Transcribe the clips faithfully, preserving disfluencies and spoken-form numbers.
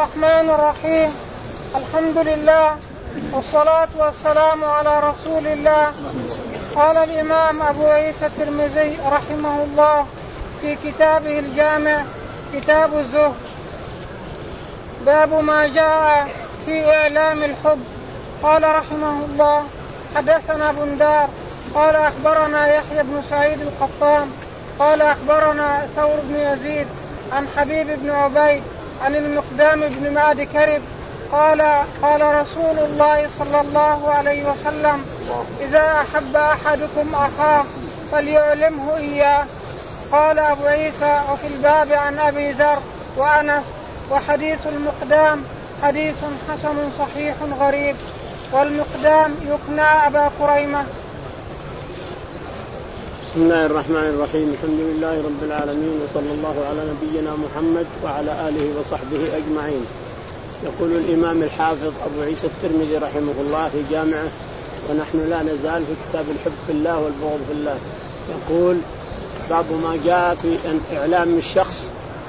الرحمن الرحيم. الحمد لله والصلاة والسلام على رسول الله. قال الإمام أبو عيسى الترمذي رحمه الله في كتابه الجامع كتاب الزهد باب ما جاء في إعلام الحب. قال رحمه الله حدثنا بندار قال أخبرنا يحيى بن سعيد القطان قال أخبرنا ثور بن يزيد عن حبيب بن عبيد عن المقدام بن معد كرب قال قال رسول الله صلى الله عليه وسلم إذا أحب أحدكم أخاه فليعلمه إياه. قال أبو عيسى وفي الباب عن أبي ذر وأنس وحديث المقدام حديث حسن صحيح غريب والمقدام يكنى أبا كريمة. بسم الله الرحمن الرحيم. الحمد لله رب العالمين وصلى الله على نبينا محمد وعلى آله وصحبه أجمعين. يقول الإمام الحافظ أبو عيسى الترمذي رحمه الله في جامعه ونحن لا نزال في كتاب الحب في الله والبغض في الله. يقول باب ما جاء في إعلام الشخص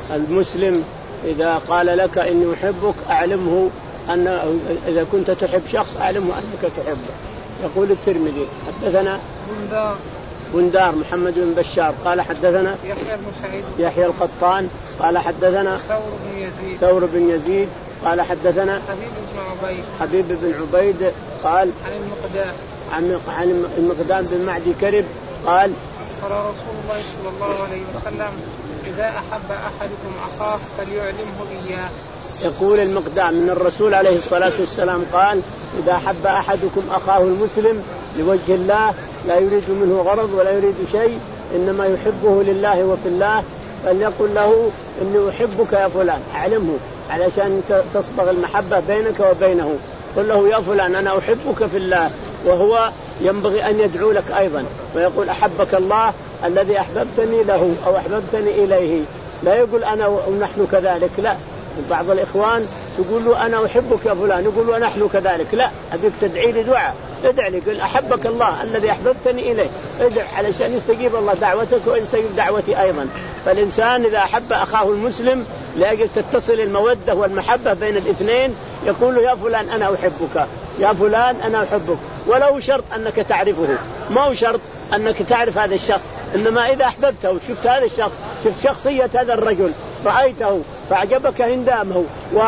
المسلم إذا قال لك إني أحبك أعلمه أن إذا كنت تحب شخص أعلمه أنك تحبه. يقول الترمذي حدثنا بندار بندار محمد بن بشار قال حدثنا يحيى بن سعيد يحيى القطان قال حدثنا ثور بن يزيد ثور بن يزيد قال حدثنا حبيب بن عبيد حبيب بن عبيد قال عن المقدام عن عن المقدام بن معد كرب قال قال رسول الله صلى الله عليه وسلم إذا أحب أحدكم أخاه فليعلمه إياه. يقول المقدام من الرسول عليه الصلاة والسلام قال إذا أحب أحدكم أخاه المسلم لوجه الله لا يريد منه غرض ولا يريد شيء إنما يحبه لله وفي الله فليقل له إني أحبك يا فلان أعلمه علشان تصبغ المحبة بينك وبينه. قل له يا فلان أنا أحبك في الله وهو ينبغي أن يدعو لك أيضا ويقول أحبك الله الذي أحببتني له أو أحببتني إليه. لا يقول أنا ونحن كذلك لا. بعض الإخوان تقول له أنا أحبك يا فلان يقول له نحن كذلك لا. أبيك تدعي لي دعاء ادع لي قل أحبك الله الذي أحببتني إليه ادع علشان يستجيب الله دعوتك ويستجيب دعوتي أيضا. فالإنسان إذا أحب أخاه المسلم لأجل تتصل المودة والمحبة بين الاثنين يقول له يا فلان أنا أحبك يا فلان أنا أحبك ولو شرط أنك تعرفه ما هو شرط أنك تعرف هذا الشخص إنما إذا أحببته شفت هذا الشخص شفت شخصية هذا الرجل رأيته فأعجبك هندامه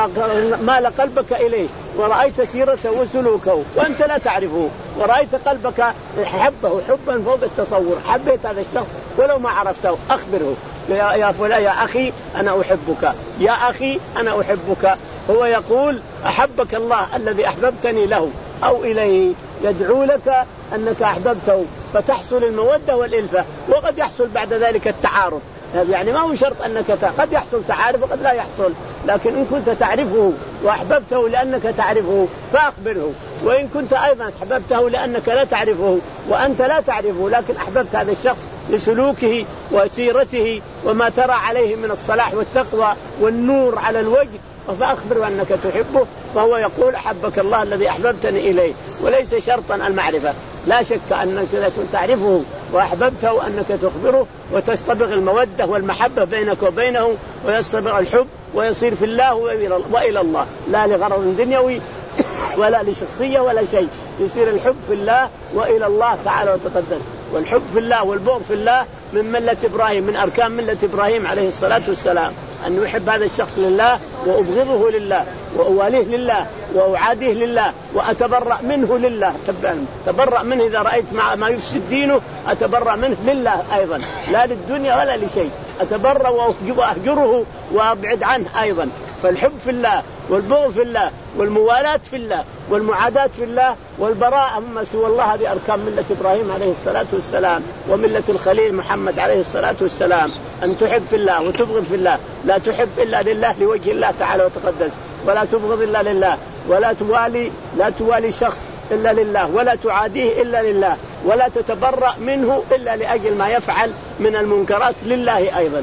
ومال قلبك إليه ورأيت سيرته وسلوكه وأنت لا تعرفه ورأيت قلبك حبه حبا فوق التصور حبيت هذا الشخص ولو ما عرفته أخبره يا يا فلان يا أخي أنا أحبك يا أخي أنا أحبك. هو يقول أحبك الله الذي أحببتني له أو إليه يدعو لك أنك أحببته فتحصل المودة والإلفة وقد يحصل بعد ذلك التعارف. يعني ما هو شرط أنك قد يحصل تعارف وقد لا يحصل لكن إن كنت تعرفه وأحببته لأنك تعرفه فأخبره وإن كنت أيضا أحببته لأنك لا تعرفه وأنت لا تعرفه لكن أحببت هذا الشخص لسلوكه وسيرته وما ترى عليه من الصلاح والتقوى والنور على الوجه فأخبره أنك تحبه. فهو يقول أحبك الله الذي أحببتني إليه وليس شرطا المعرفة. لا شك أنك إذا كنت تعرفه وأحببته أنك تخبره وتستبغ المودة والمحبة بينك وبينه ويستبغ الحب ويصير في الله وإلى الله لا لغرض دنيوي ولا لشخصية ولا شيء يصير الحب في الله وإلى الله تعالى وتقدس. والحب في الله والبغض في الله من ملة إبراهيم من أركان ملة إبراهيم عليه الصلاة والسلام أن يحب هذا الشخص لله وأبغضه لله وأواليه لله وأعاديه لله وأتبرأ منه لله. تبرأ منه إذا رأيت ما يفسد دينه أتبرأ منه لله أيضا لا للدنيا ولا لشيء أتبرأ وأهجره وأبعد عنه أيضا. فالحب في الله والبغض في الله والموالاة في الله والمعاداة في الله والبراءة مما سوى الله هذه أركان ملة إبراهيم عليه الصلاة والسلام وملة الخليل محمد عليه الصلاة والسلام. أن تحب في الله وتبغض في الله لا تحب إلا لله لوجه الله تعالى وتقدس ولا تبغض إلا لله ولا توالي لا توالي شخص إلا لله ولا تعاديه إلا لله ولا تتبرأ منه إلا لأجل ما يفعل من المنكرات لله أيضا.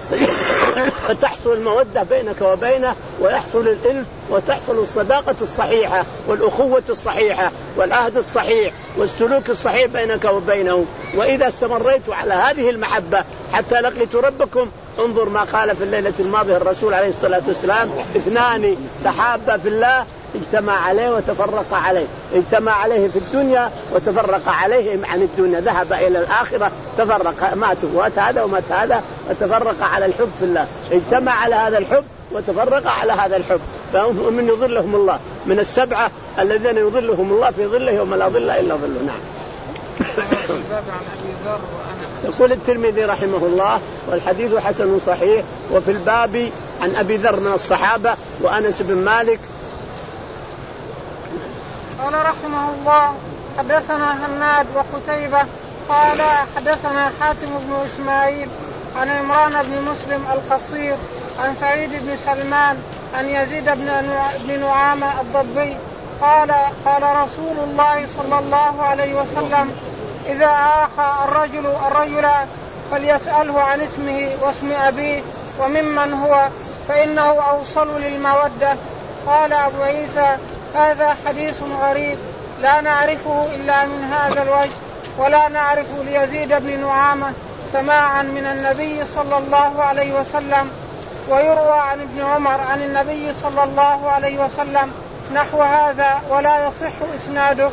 فتحصل المودة بينك وبينه ويحصل الإلف وتحصل الصداقة الصحيحة والأخوة الصحيحة والعهد الصحيح والسلوك الصحيح بينك وبينه. وإذا استمريت على هذه المحبة حتى لقيت ربكم انظر ما قال في الليلة الماضية الرسول عليه الصلاة والسلام: اثنان تحابا في الله اجتمع عليه وتفرق عليه. اجتمع عليه في الدنيا وتفرق عليه عن الدنيا، ذهب إلى الآخرة تفرق، ماتوا، ومات هذا ومات هذا، وتفرق على الحب في الله. اجتمع على هذا الحب وتفرق على هذا الحب، فهم من يظلهم الله من السبعة الذين يظلهم الله في ظله يوم لا ظل إلا ظله. نعم. يقول الترمذي رحمه الله: والحديث حسن صحيح. وفي الباب عن أبي ذر من الصحابة وأنس بن مالك. قال رحمه الله: حدثنا هناد وقتيبة قال حدثنا حاتم بن إسماعيل عن عمران بن مسلم القصير عن سعيد بن سلمان عن يزيد بن نعامة الضبي قال: قال رسول الله صلى الله عليه وسلم: إذا آخى الرجل الرجل فليسأله عن اسمه واسم أبيه وممن هو، فإنه أوصل للمودة. قال أبو عيسى: هذا حديث غريب لا نعرفه إلا من هذا الوجه، ولا نعرف ليزيد بن نعامة سماعا من النبي صلى الله عليه وسلم. ويروى عن ابن عمر عن النبي صلى الله عليه وسلم نحو هذا ولا يصح إسناده.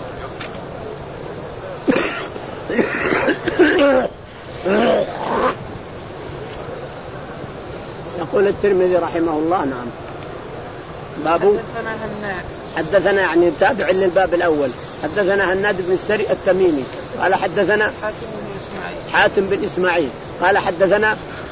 يقول الترمذي رحمه الله: نعم. باب حدثنا هناد. حدثنا يعني تابع للباب الأول. حدثنا هناد بن السري التميمي قال حدثنا حاتم بن إسماعيل حاتم بن إسماعيل قال حدثنا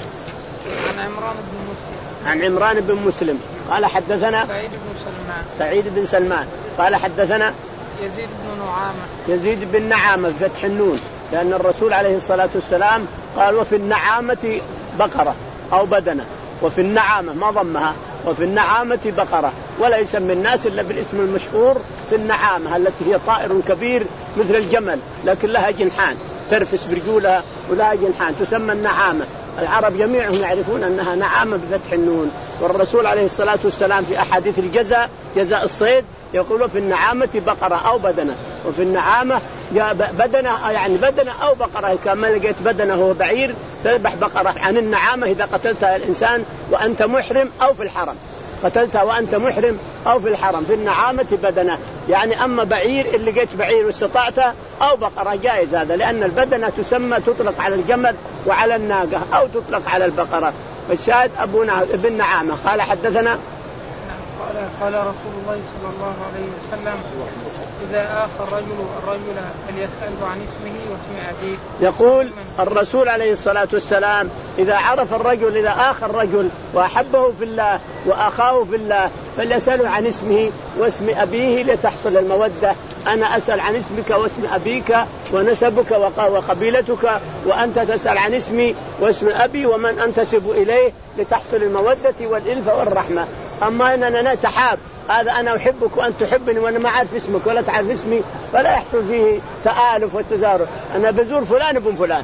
عن عمران بن مسلم عن عمران بن مسلم قال حدثنا سعيد بن سلمان سعيد بن سلمان قال حدثنا يزيد بن نعامة يزيد بن نعامة بفتح النون، لأن الرسول عليه الصلاة والسلام قال: وفي النعامة بقرة أو بدنة، وفي النعامة ما ضمها، وفي النعامة بقرة، ولا يسمي الناس إلا بالاسم المشهور في النعامة التي هي طائر كبير مثل الجمل لكن لها جنحان ترفس برجولها ولها جنحان، تسمى النعامة. العرب جميعهم يعرفون أنها نعامة بفتح النون. والرسول عليه الصلاة والسلام في أحاديث الجزاء جزاء الصيد يقول: في النعامة بقرة أو بدنة، وفي النعامة بدنة يعني بدنة أو بقرة، كما لقيت بدنة هو بعير تذبح بقرة. عن النعامة إذا قتلتها الإنسان وأنت محرم أو في الحرم، قتلتها وأنت محرم أو في الحرم. في النعامة بدنة يعني أما بعير اللي لقيت بعير واستطعته أو بقرة جائز هذا، لأن البدنة تسمى تطلق على الجمل وعلى الناقة أو تطلق على البقرة. فالشاهد أبونا ابن نعامة قال حدثنا قال قال رسول الله صلى الله عليه وسلم: إذا آخى الرجل الرجل فليسأله عن اسمه واسم أبيه. يقول الرسول عليه الصلاة والسلام: إذا عرف الرجل إذا آخى الرجل وأحبه في الله وأخاه في الله فليسأله عن اسمه واسم أبيه لتحصل المودة. أنا أسأل عن اسمك واسم أبيك ونسبك وقبيلتك، وأنت تسأل عن اسمي واسم أبي ومن أنتسب إليه لتحصل المودة والإلفة والرحمة. أما أننا نتحاب هذا أنا أحبك وأنت تحبني وأنا ما أعرف اسمك ولا تعرف اسمي فلا يحصل فيه تآلف وتزارع. أنا بزور فلان ابن فلان،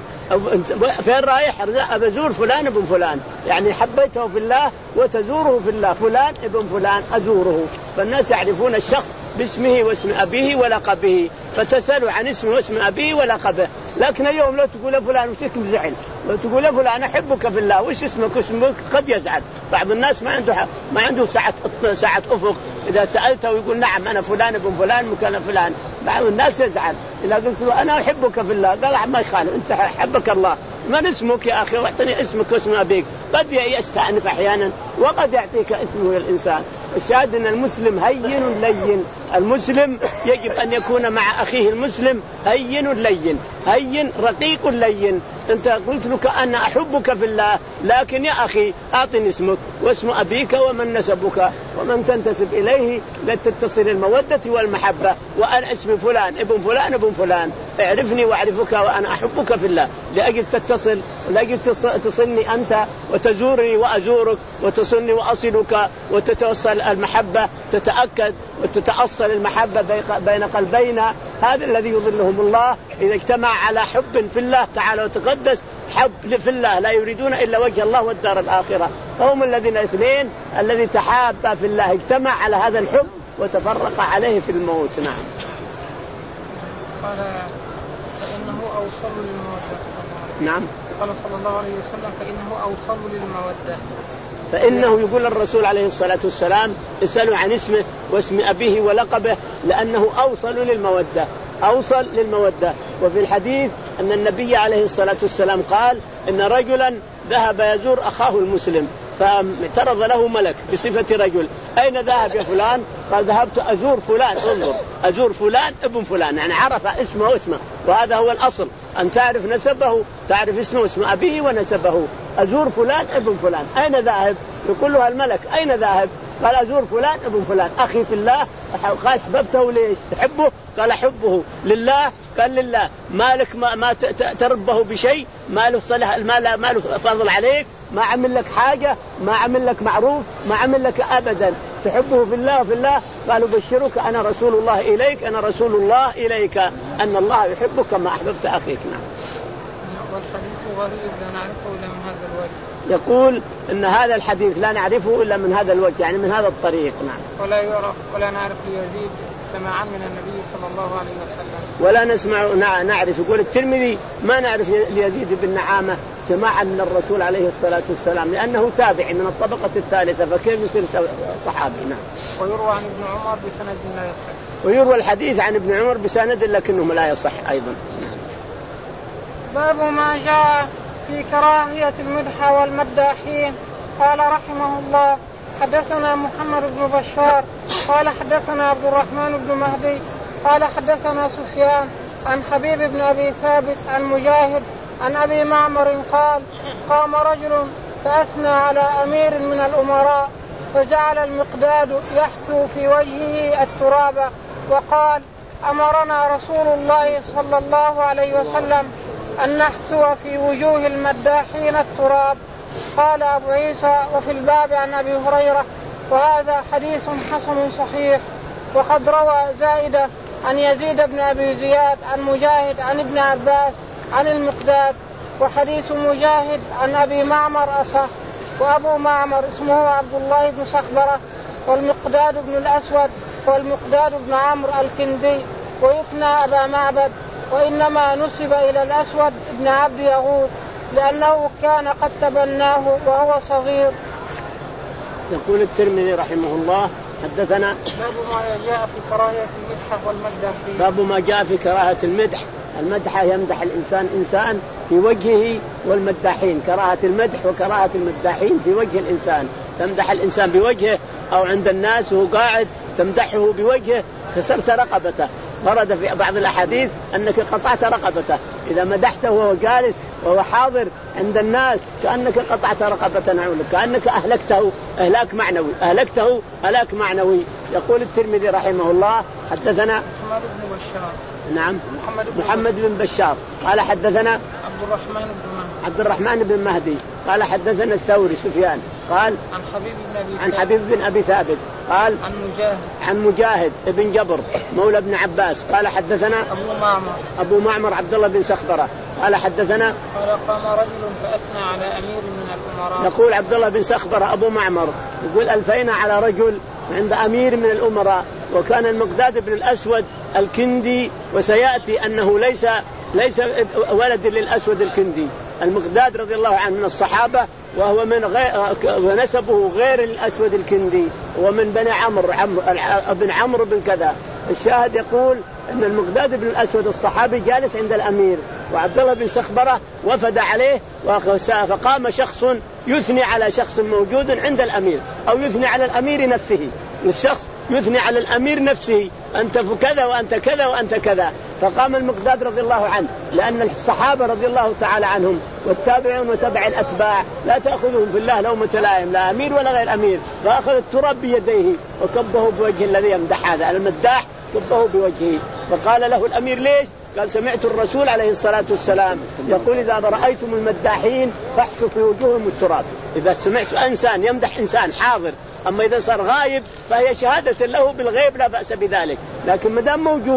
فين رايح بزور فلان ابن فلان، يعني حبيته في الله وتزوره في الله، فلان ابن فلان أزوره. فالناس يعرفون الشخص باسمه واسم أبيه ولقبه، فتسألوا عن اسمه واسم أبيه ولقبه. لكن اليوم لو تقول فلان وش اسمك زعل، لو تقول فلان أحبك في الله وش اسمك واسمك قد يزعل. بعض الناس ما عنده ما عنده ساعة ساعة أفق، إذا سألته ويقول نعم أنا فلان ابن فلان مكان فلان، بعض الناس يزعل. إذا قلت له أنا أحبك في الله قال ما يخالف، أنت حبك الله، من اسمك يا أخي واعطني اسمك واسم أبيك. قد يستأنف أحيانا وقد يعطيك اسمه الإنسان. الشاهد أن المسلم هين لين، المسلم يجب أن يكون مع أخيه المسلم هين لين، هين رقيق لين. أنت قلت لك أنا أحبك في الله، لكن يا أخي أعطني اسمك واسم أبيك ومن نسبك ومن تنتسب إليه لتتصل المودة والمحبة. وأنا اسمي فلان ابن فلان ابن فلان، اعرفني واعرفك وأنا أحبك في الله، لأجل تتصل لأجل تصلني أنت وتزورني وأزورك وتصلني وأصلك وتتوصل المحبة، تتأكد وتتأصل المحبة بين قلبينا. هذا الذي يظلهم الله إذا اجتمع على حب في الله تعالى وتقدس، حب في الله لا يريدون إلا وجه الله والدار الآخرة. فهم الذين الاثنين الذي تحابا في الله اجتمع على هذا الحب وتفرق عليه في الموت. نعم. قال فإنه أوصل للمودة. نعم. قال صلى الله عليه وسلم فإنه أوصل للمودة. فإنه يقول الرسول عليه الصلاة والسلام اسألوا عن اسمه واسم أبيه ولقبه لأنه أوصل للمودة، أوصل للمودة. وفي الحديث أن النبي عليه الصلاة والسلام قال إن رجلا ذهب يزور أخاه المسلم فاعترض له ملك بصفة رجل، أين ذهب يا فلان؟ قال ذهبت أزور فلان، انظر أزور فلان ابن فلان، يعني عرف اسمه واسمه، وهذا هو الأصل أن تعرف نسبه، تعرف اسمه واسم أبيه ونسبه. أزور فلان ابن فلان، أين ذاهب؟ يقول له الملك أين ذاهب؟ قال أزور فلان ابن فلان أخي في الله. قال حببته ليش؟ تحبه؟ قال حبه لله. قال لله. مالك ما, ما تربه بشيء، ماله صلح، المال ماله فاضل عليك، ما عمل لك حاجة، ما عمل لك معروف، ما عمل لك أبدا، تحبه في الله وفي الله. قالوا بشرك أنا رسول الله إليك، أنا رسول الله إليك، أن الله يحبك كما أحببت أخيك. نعم. والحديث غريب لا نعرفه إلا من هذا الوجه. يقول إن هذا الحديث لا نعرفه إلا من هذا الوجه، يعني من هذا الطريق. نعم. ولا يعرف ولا نعرف ليزيد سماعا من النبي صلى الله عليه وسلم. ولا نسمع نعرف. يقول الترمذي ما نعرف ليزيد بن نعامة سماعا من الرسول عليه الصلاة والسلام لأنه تابعي من الطبقة الثالثة، فكيف يصير صحابي؟ نعم. ويروى عن ابن عمر بسند لا يصح. ويروى الحديث عن ابن عمر بسند لكنه لا يصح أيضا. باب ما جاء في كراهية المدح والمداحين. قال رحمه الله حدثنا محمد بن بشار قال حدثنا عبد الرحمن بن مهدي قال حدثنا سفيان عن حبيب بن أبي ثابت عن مجاهد عن أبي معمر قال قام رجل فأثنى على أمير من الأمراء فجعل المقداد يحثو في وجهه التراب وقال أمرنا رسول الله صلى الله عليه وسلم أن نحثو في وجوه المداحين التراب. قال أبو عيسى وفي الباب عن أبي هريرة وهذا حديث حسن صحيح. وقد روى زائدة عن يزيد بن أبي زياد عن مجاهد عن ابن عباس عن المقداد، وحديث مجاهد عن أبي معمر أصح. وأبو معمر اسمه عبد الله بن صخبرة، والمقداد بن الأسود، والمقداد بن عمرو الكندي، ويكنى أبا معبد، وإنما نسب إلى الأسود بن عبد يغوث لأنه كان قد تبناه وهو صغير. يقول الترمذي رحمه الله حدثنا باب ما جاء في كراهية المدح والمدح. باب ما جاء في كراهة المدح. المدح يمدح الإنسان إنسان في وجهه، والمداحين كراهة المدح وكراهة المداحين في وجه الإنسان. تمدح الإنسان بوجهه أو عند الناس وهو قاعد تمدحه بوجهه كسرت رقبته. ورد في بعض الأحاديث أنك قطعت رقبته إذا مدحته وهو جالس وهو حاضر عند الناس، كأنك قطعت رقبة نعولك، كأنك أهلكته أهلاك معنوي، أهلكته أهلاك معنوي. يقول الترمذي رحمه الله حدثنا محمد بن بشار. نعم محمد بن, محمد بن بشار قال حدثنا عبد الرحمن بن مهدي عبد الرحمن بن مهدي قال حدثنا الثوري سفيان قال عن حبيب بن أبي عن حبيب بن أبي ثابت قال عن مجاهد عن مجاهد ابن جبر مولى ابن عباس قال حدثنا أبو معمر أبو معمر عبد الله بن صخبرة قال حدثنا قال قام رجل فأثنى على أمير من الأمراء. يقول عبد الله بن صخبرة أبو معمر يقول ألفينا على رجل عند أمير من الأمراء، وكان المقداد بن الأسود الكندي، وسيأتي أنه ليس ليس ولد للأسود الكندي. المقداد رضي الله عنه من الصحابة، وهو من غير ونسبه غير الأسود الكندي، ومن بني عمرو عمرو بن عمرو بن كذا. الشاهد يقول أن المقداد بن الأسود الصحابي جالس عند الأمير، وعبد الله بن صخبرة وفد عليه، فقام شخص يثني على شخص موجود عند الأمير، أو يثني على الأمير نفسه. الشخص يثني على الأمير نفسه، أنت كذا وأنت كذا وأنت كذا. فقام المقداد رضي الله عنه، لأن الصحابة رضي الله تعالى عنهم والتابعون وتبع الأتباع لا تأخذهم في الله لومة لائم، لا أمير ولا غير أمير، فأخذ التراب بيديه وكبه بوجه الذي يمدح هذا المداح، كبه بوجهه. فقال له الأمير ليش؟ قال سمعت الرسول عليه الصلاة والسلام يقول إذا رأيتم المداحين فاحثوا في وجوههم التراب. إذا سمعت إنسان يمدح إنسان حاضر، أما إذا صار غايب فهي شهادة له بالغيب لا بأس بذلك، لكن مدام موجود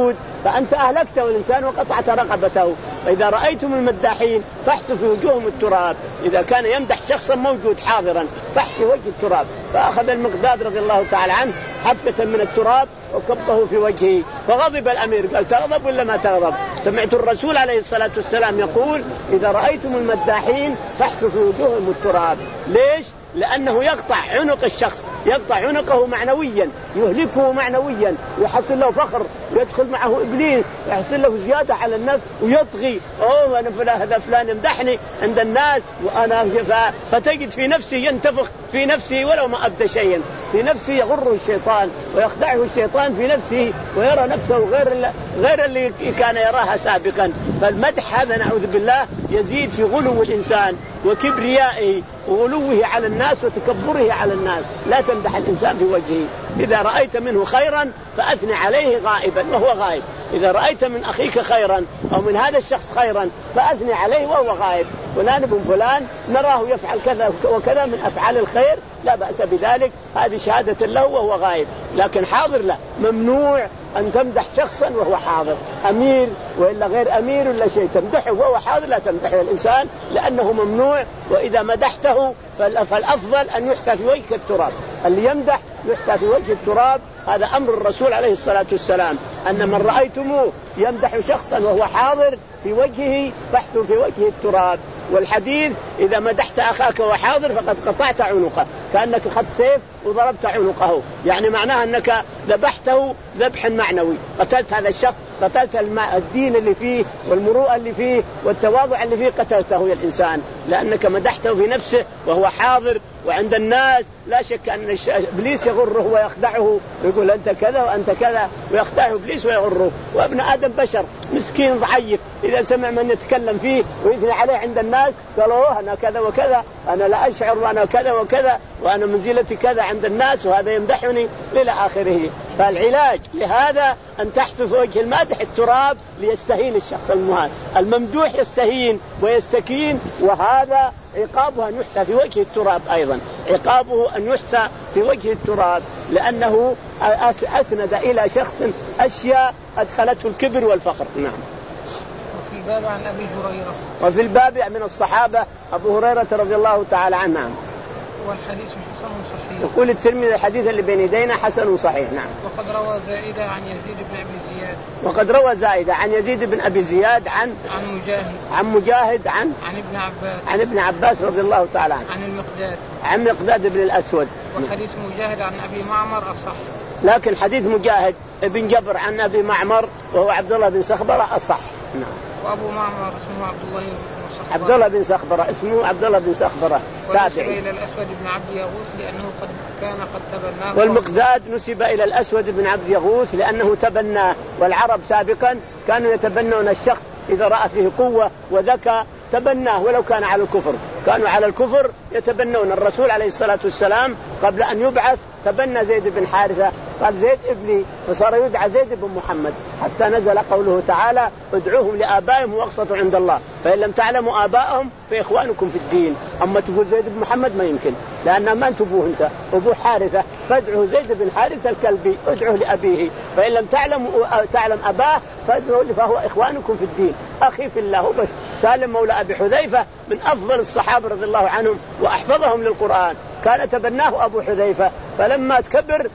فأنت أهلكته الإنسان وقطعت رقبته. فإذا رأيتم المداحين فاحثوا في وجوههم التراب. إذا كان يمدح شخصا موجود حاضرا فاحث وجه التراب. فأخذ المقداد رضي الله تعالى عنه حفة من التراب وكبه في وجهه فغضب الأمير. قال تغضب ولا ما تغضب؟ سمعت الرسول عليه الصلاة والسلام يقول إذا رأيتم المداحين فاحثوا في وجوههم التراب. ليش؟ لأنه يقطع عنق الشخص، يقطع عنقه معنويا، يهلكه معنويا، ويحصل له فخر، ويدخل معه إبليس، يحصل له زيادة على النفس ويطغي. أوه أنا فلان هذا فلان يمدحني عند الناس وأنا جفاء. فتجد في نفسه ينتفخ في نفسه ولو ما أبدى شيئا، في نفسه يغره الشيطان ويخدعه الشيطان في نفسه ويرى نفسه غير غير اللي كان يراها سابقا. فالمدح هذا نعوذ بالله يزيد في غلو الإنسان وكبريائه وغلوه على الناس وتكبره على الناس. لا تمدح الإنسان في وجهه. إذا رأيت منه خيرا فأثني عليه غائبا وهو غائب. إذا رأيت من أخيك خيرا أو من هذا الشخص خيرا فأثني عليه وهو غائب. فلان بن فلان نراه يفعل كذا وكذا من أفعال الخير لا بأس بذلك، هذه شهادة له وهو غائب. لكن حاضر لا، ممنوع أن تمدح شخصا وهو حاضر، أمير وإلا غير أمير ولا شيء تمدحه وهو حاضر لا تمدحه الإنسان لأنه ممنوع. وإذا مدحته فالأفضل أن يحثى في وجه التراب. اللي يمدح يحثى في وجه التراب. هذا أمر الرسول عليه الصلاة والسلام أن من رأيتموه يمدح شخصا وهو حاضر في وجهه فاحثوا في وجه التراب. والحديث إذا مدحت أخاك وهو حاضر فقد قطعت عنقه، كأنك أخذت سيف وضربت عنقه، يعني معناها أنك ذبحته ذبح معنوي، قتلت هذا الشخص، قتلت الدين اللي فيه والمروءة اللي فيه والتواضع اللي فيه، قتلته يا الإنسان لأنك مدحته في نفسه وهو حاضر وعند الناس. لا شك أن إبليس يغره ويخدعه ويقول أنت كذا وأنت كذا، ويخدعه إبليس ويغره. وابن آدم بشر مسكين ضعيف، إذا سمع من يتكلم فيه ويثني عليه عند الناس قالوا أنا كذا وكذا، أنا لا أشعر وأنا كذا وكذا، وأنا منزلتي كذا عند الناس، وهذا يمدحني إلى آخره. فالعلاج لهذا أن تحث في وجه المادح التراب ليستهين الشخص المهان. الممدوح يستهين ويستكين، وهذا عقابه أن يحثى في وجه التراب. أيضا عقابه أن يحثى في وجه التراب لأنه أسند إلى شخص أشياء أدخلته الكبر والفخر. نعم. وفي الباب عن أبي هريرة. وفي الباب من الصحابة أبو هريرة رضي الله تعالى عنه. والحديث حسن صحيح. يقول الترمذي الحديث اللي بين يدينا حسن صحيح. نعم. وقد روى زائدة عن يزيد بن أبي زياد. وقد روى زائدة عن يزيد بن أبي زياد عن عن مجاهد عن مجاهد عن عن ابن عباس عن ابن عباس رضي الله تعالى عنه. عن المقداد عن مقداد بن الأسود. وحديث مجاهد عن أبي معمر أصح. لكن حديث مجاهد بن جبر عن أبي معمر وهو عبد الله بن سخبرة أصح. نعم. وأبو معمر اسمه عبد الله بن عبد الله بن سخبرة اسمه عبد الله بن سخبرة تابعي. إلى الأسود بن عبد يغوث لأنه قد كان قد تبناه. والمقداد نسب إلى الأسود بن عبد يغوث لأنه تبناه. والعرب سابقا كانوا يتبنون الشخص إذا رأى فيه قوة وذكاء تبناه ولو كان على الكفر. كانوا على الكفر يتبنون. الرسول عليه الصلاة والسلام قبل أن يبعث تبنى زيد بن حارثة، قال زيد ابني، فصار يدعى زيد بن محمد، حتى نزل قوله تعالى ادعوهم لآبائهم واقسطوا عند الله، فإن لم تعلموا آبائهم فإخوانكم في الدين. أما تقول زيد بن محمد ما يمكن، لأن ما أنت أبوه أنت أبو حارثة، فادعوا زيد بن حارثة الكلبي، ادعوه لأبيه، فإن لم تعلم تعلم أباه فادعوا فهو إخوانكم في الدين، أخي في الله. بس سالم مولى أبي حذيفة من أفضل الصحابة رضي الله عنهم وأحفظهم للقرآن، كان تبناه أبو حذيفة، فلما تكبر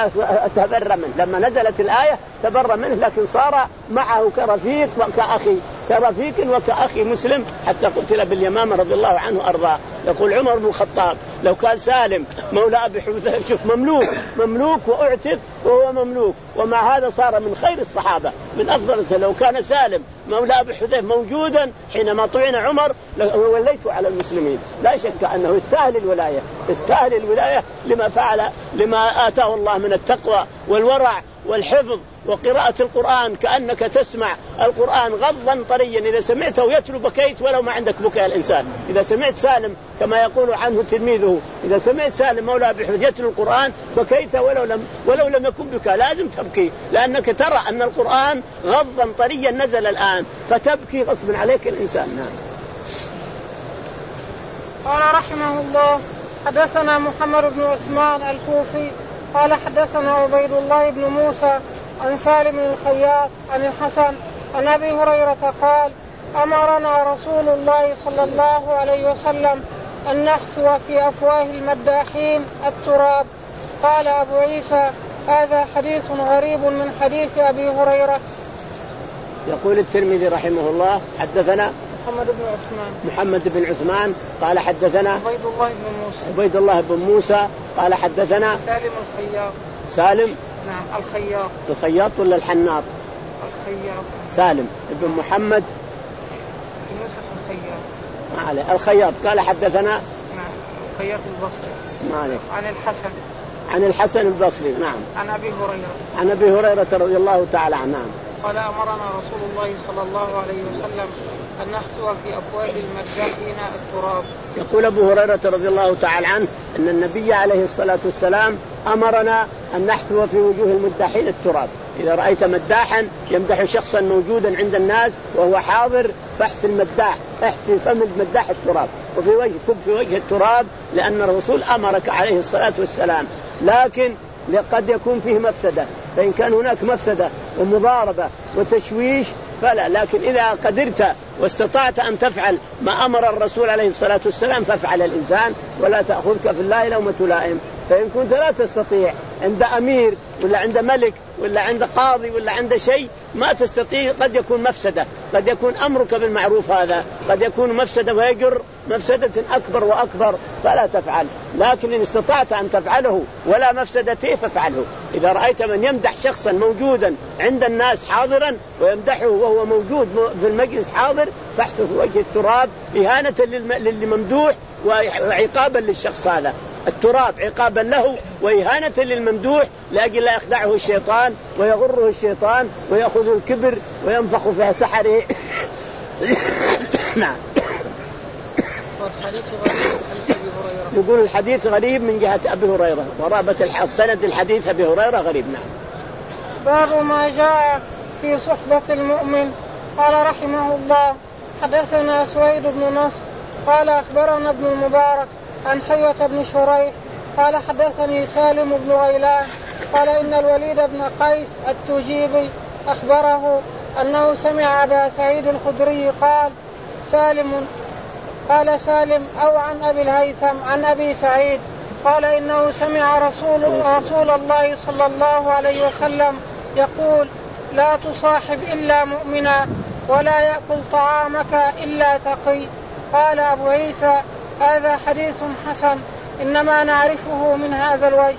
تبر منه، لما نزلت الآية تبر منه، لكن صار معه كرفيق وكأخي، كرفيق وكأخي مسلم، حتى قتل باليمامة رضي الله عنه أرضاه. يقول عمر بن الخطاب لو كان سالم مولى أبي حذيفة، شوف مملوك مملوك وأعتق وهو مملوك، ومع هذا صار من خير الصحابة من أفضل. لو كان سالم مولى أبي حذيفة موجودا حينما طعن عمر وليته على المسلمين. لا شك أنه يستاهل الولاية، يستاهل الولاية لما فعل، لما آتاه الله من التقوى والورع والحفظ وقراءة القرآن، كأنك تسمع القرآن غضا طريا، إذا سمعته يتلو بكيت ولو ما عندك بكاء الإنسان. إذا سمعت سالم كما يقول عنه تلميذه، إذا سمعت سالم مولى أبي حذيفة يتلو القرآن بكيت ولو لم ولو لم يكن بكاء، لازم تبكي، لأنك ترى أن القرآن غضا طريا نزل الآن، فتبكي غصبا عليك الإنسان. نعم. قال رحمه الله حدثنا محمد بن عثمان الكوفي قال حدثنا عبيد الله بن موسى عن سالم الخياط عن الحسن عن أبي هريرة قال أمرنا رسول الله صلى الله عليه وسلم أن نحثو في أفواه المداحين التراب. قال أبو عيسى هذا حديث غريب من حديث أبي هريرة. يقول الترمذي رحمه الله حدثنا محمد بن عثمان محمد بن عثمان قال حدثنا عبيد الله بن موسى عبيد الله بن موسى قال حدثنا سالم الخياط سالم نعم الخياط الخياط ولا الحناط الخياط سالم ابن محمد يوسف الخياط ما عليه الخياط قال حدثنا نعم الخياط البصري ما عليه عن الحسن عن الحسن البصري نعم عن أبي هريرة عن أبي هريرة رضي الله تعالى عنه نعم قال أمرنا رسول الله صلى الله عليه وسلم أن نحثو في أبواب المداحين التراب. يقول أبو هريرة رضي الله تعالى عنه أن النبي عليه الصلاة والسلام أمرنا أن نحثو في وجوه المداحين التراب. إذا رأيت مداحا يمدح شخصا موجودا عند الناس وهو حاضر فاحث المداح احث في فم المداح التراب وفي وجه كب في وجه التراب لأن الرسول أمرك عليه الصلاة والسلام. لكن قد يكون فيه مفسدة فإن كان هناك مفسدة ومضاربة وتشويش فلا. لكن إذا قدرت واستطعت أن تفعل ما أمر الرسول عليه الصلاة والسلام فافعل الإنسان ولا تأخذك في الله لومة لائم. فإن كنت لا تستطيع عند أمير ولا عند ملك ولا عند قاضي ولا عند شيء ما تستطيع قد يكون مفسدة قد يكون أمرك بالمعروف هذا قد يكون مفسدة ويجر مفسدة أكبر وأكبر فلا تفعل. لكن إن استطعت أن تفعله ولا مفسدته فافعله. إذا رأيت من يمدح شخصا موجودا عند الناس حاضرا ويمدحه وهو موجود في المجلس حاضر فاحثه في وجه التراب إهانة للممدوح وعقابا للشخص هذا. التراب عقابا له وإهانة للممدوح لأجل لا يخدعه الشيطان ويغره الشيطان ويأخذ الكبر وينفخ فيها سحره. نعم. يقول الحديث غريب من جهة أبي هريرة ورابة السند الحديث أبي هريرة غريب. نعم. باب ما جاء في صحبة المؤمن. قال رحمه الله حدثنا سويد بن نصر قال أخبرنا ابن المبارك عن حيوة بن شريح قال حدثني سالم بن غيلان قال إن الوليد بن قيس التجيبي أخبره أنه سمع أبا سعيد الخدري قال سالم قال سالم أو عن أبي الهيثم عن أبي سعيد قال إنه سمع رسول, رسول الله صلى الله عليه وسلم يقول لا تصاحب إلا مؤمنا ولا يأكل طعامك إلا تقي. قال أبو عيسى هذا حديث حسن إنما نعرفه من هذا الوجه.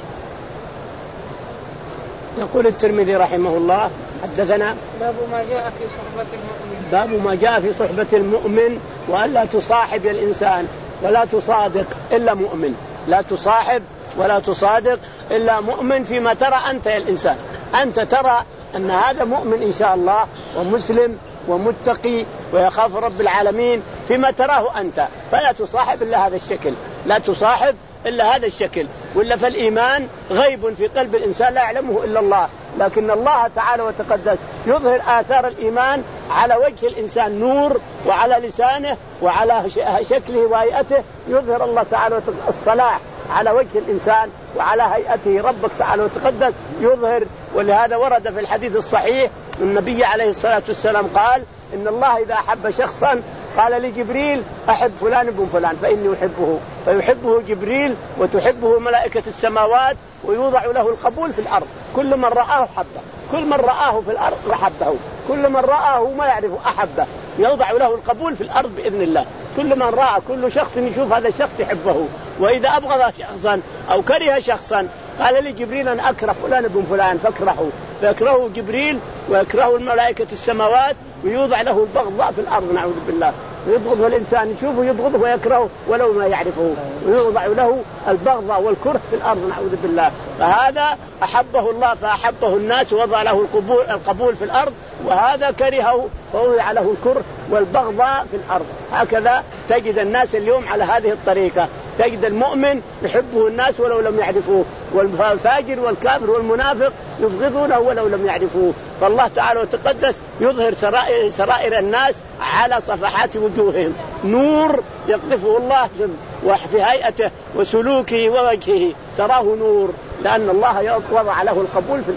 يقول الترمذي رحمه الله حدثنا باب ما جاء في صحبة المؤمن. باب ما جاء في صحبة المؤمن وألا تصاحب الإنسان ولا تصادق إلا مؤمن. لا تصاحب ولا تصادق إلا مؤمن فيما ترى أنت يا الإنسان. أنت ترى أن هذا مؤمن إن شاء الله ومسلم ومتقي ويخاف رب العالمين فيما تراه أنت فلا تصاحب إلا هذا الشكل. لا تصاحب إلا هذا الشكل. وإلا فالإيمان غيب في قلب الإنسان لا يعلمه إلا الله. لكن الله تعالى وتقدس يظهر آثار الإيمان على وجه الإنسان نور وعلى لسانه وعلى شكله وهيئته يظهر الله تعالى وتقدس الصلاح على وجه الإنسان وعلى هيئته. ربك تعالى وتقدس يظهر. ولهذا ورد في الحديث الصحيح النبي عليه الصلاة والسلام قال إن الله إذا أحب شخصا قال لجبريل أحب فلان ابن فلان فإني أحبه فيحبه جبريل وتحبه ملائكة السماوات ويوضع له القبول في الأرض. كل من رآه حبه كل من رآه في الأرض أحبه كل من رآه ما يعرفه أحبه يوضع له القبول في الأرض بإذن الله. كل من رأى كل شخص يشوف هذا الشخص يحبه. وإذا أبغض شخصا أو كره شخصا قال لي جبريل أن أكره فلان ابن فلان فاكرهه فيكرهه جبريل ويكرهه الملائكة السماوات ويوضع له البغضاء في الأرض نعوذ بالله. يبغضه الإنسان يشوفه يبغضه ويكرهه ولو ما يعرفه ويوضع له البغضاء والكره في الأرض نعوذ بالله. فهذا أحبه الله فأحبه الناس ووضع له القبول, القبول في الأرض وهذا كرهه فوضع له الكره والبغضاء في الأرض. هكذا تجد الناس اليوم على هذه الطريقة. تجد المؤمن يحبه الناس ولو لم يعرفوه والفاجر والكافر والمنافق يبغضونه ولو لم يعرفوه. فالله تعالى وتقدس يظهر سرائر, سرائر الناس على صفحات وجوههم نور يقذفه الله في هيئته وسلوكه ووجهه تراه نور لأن الله وضع له القبول في الأرض.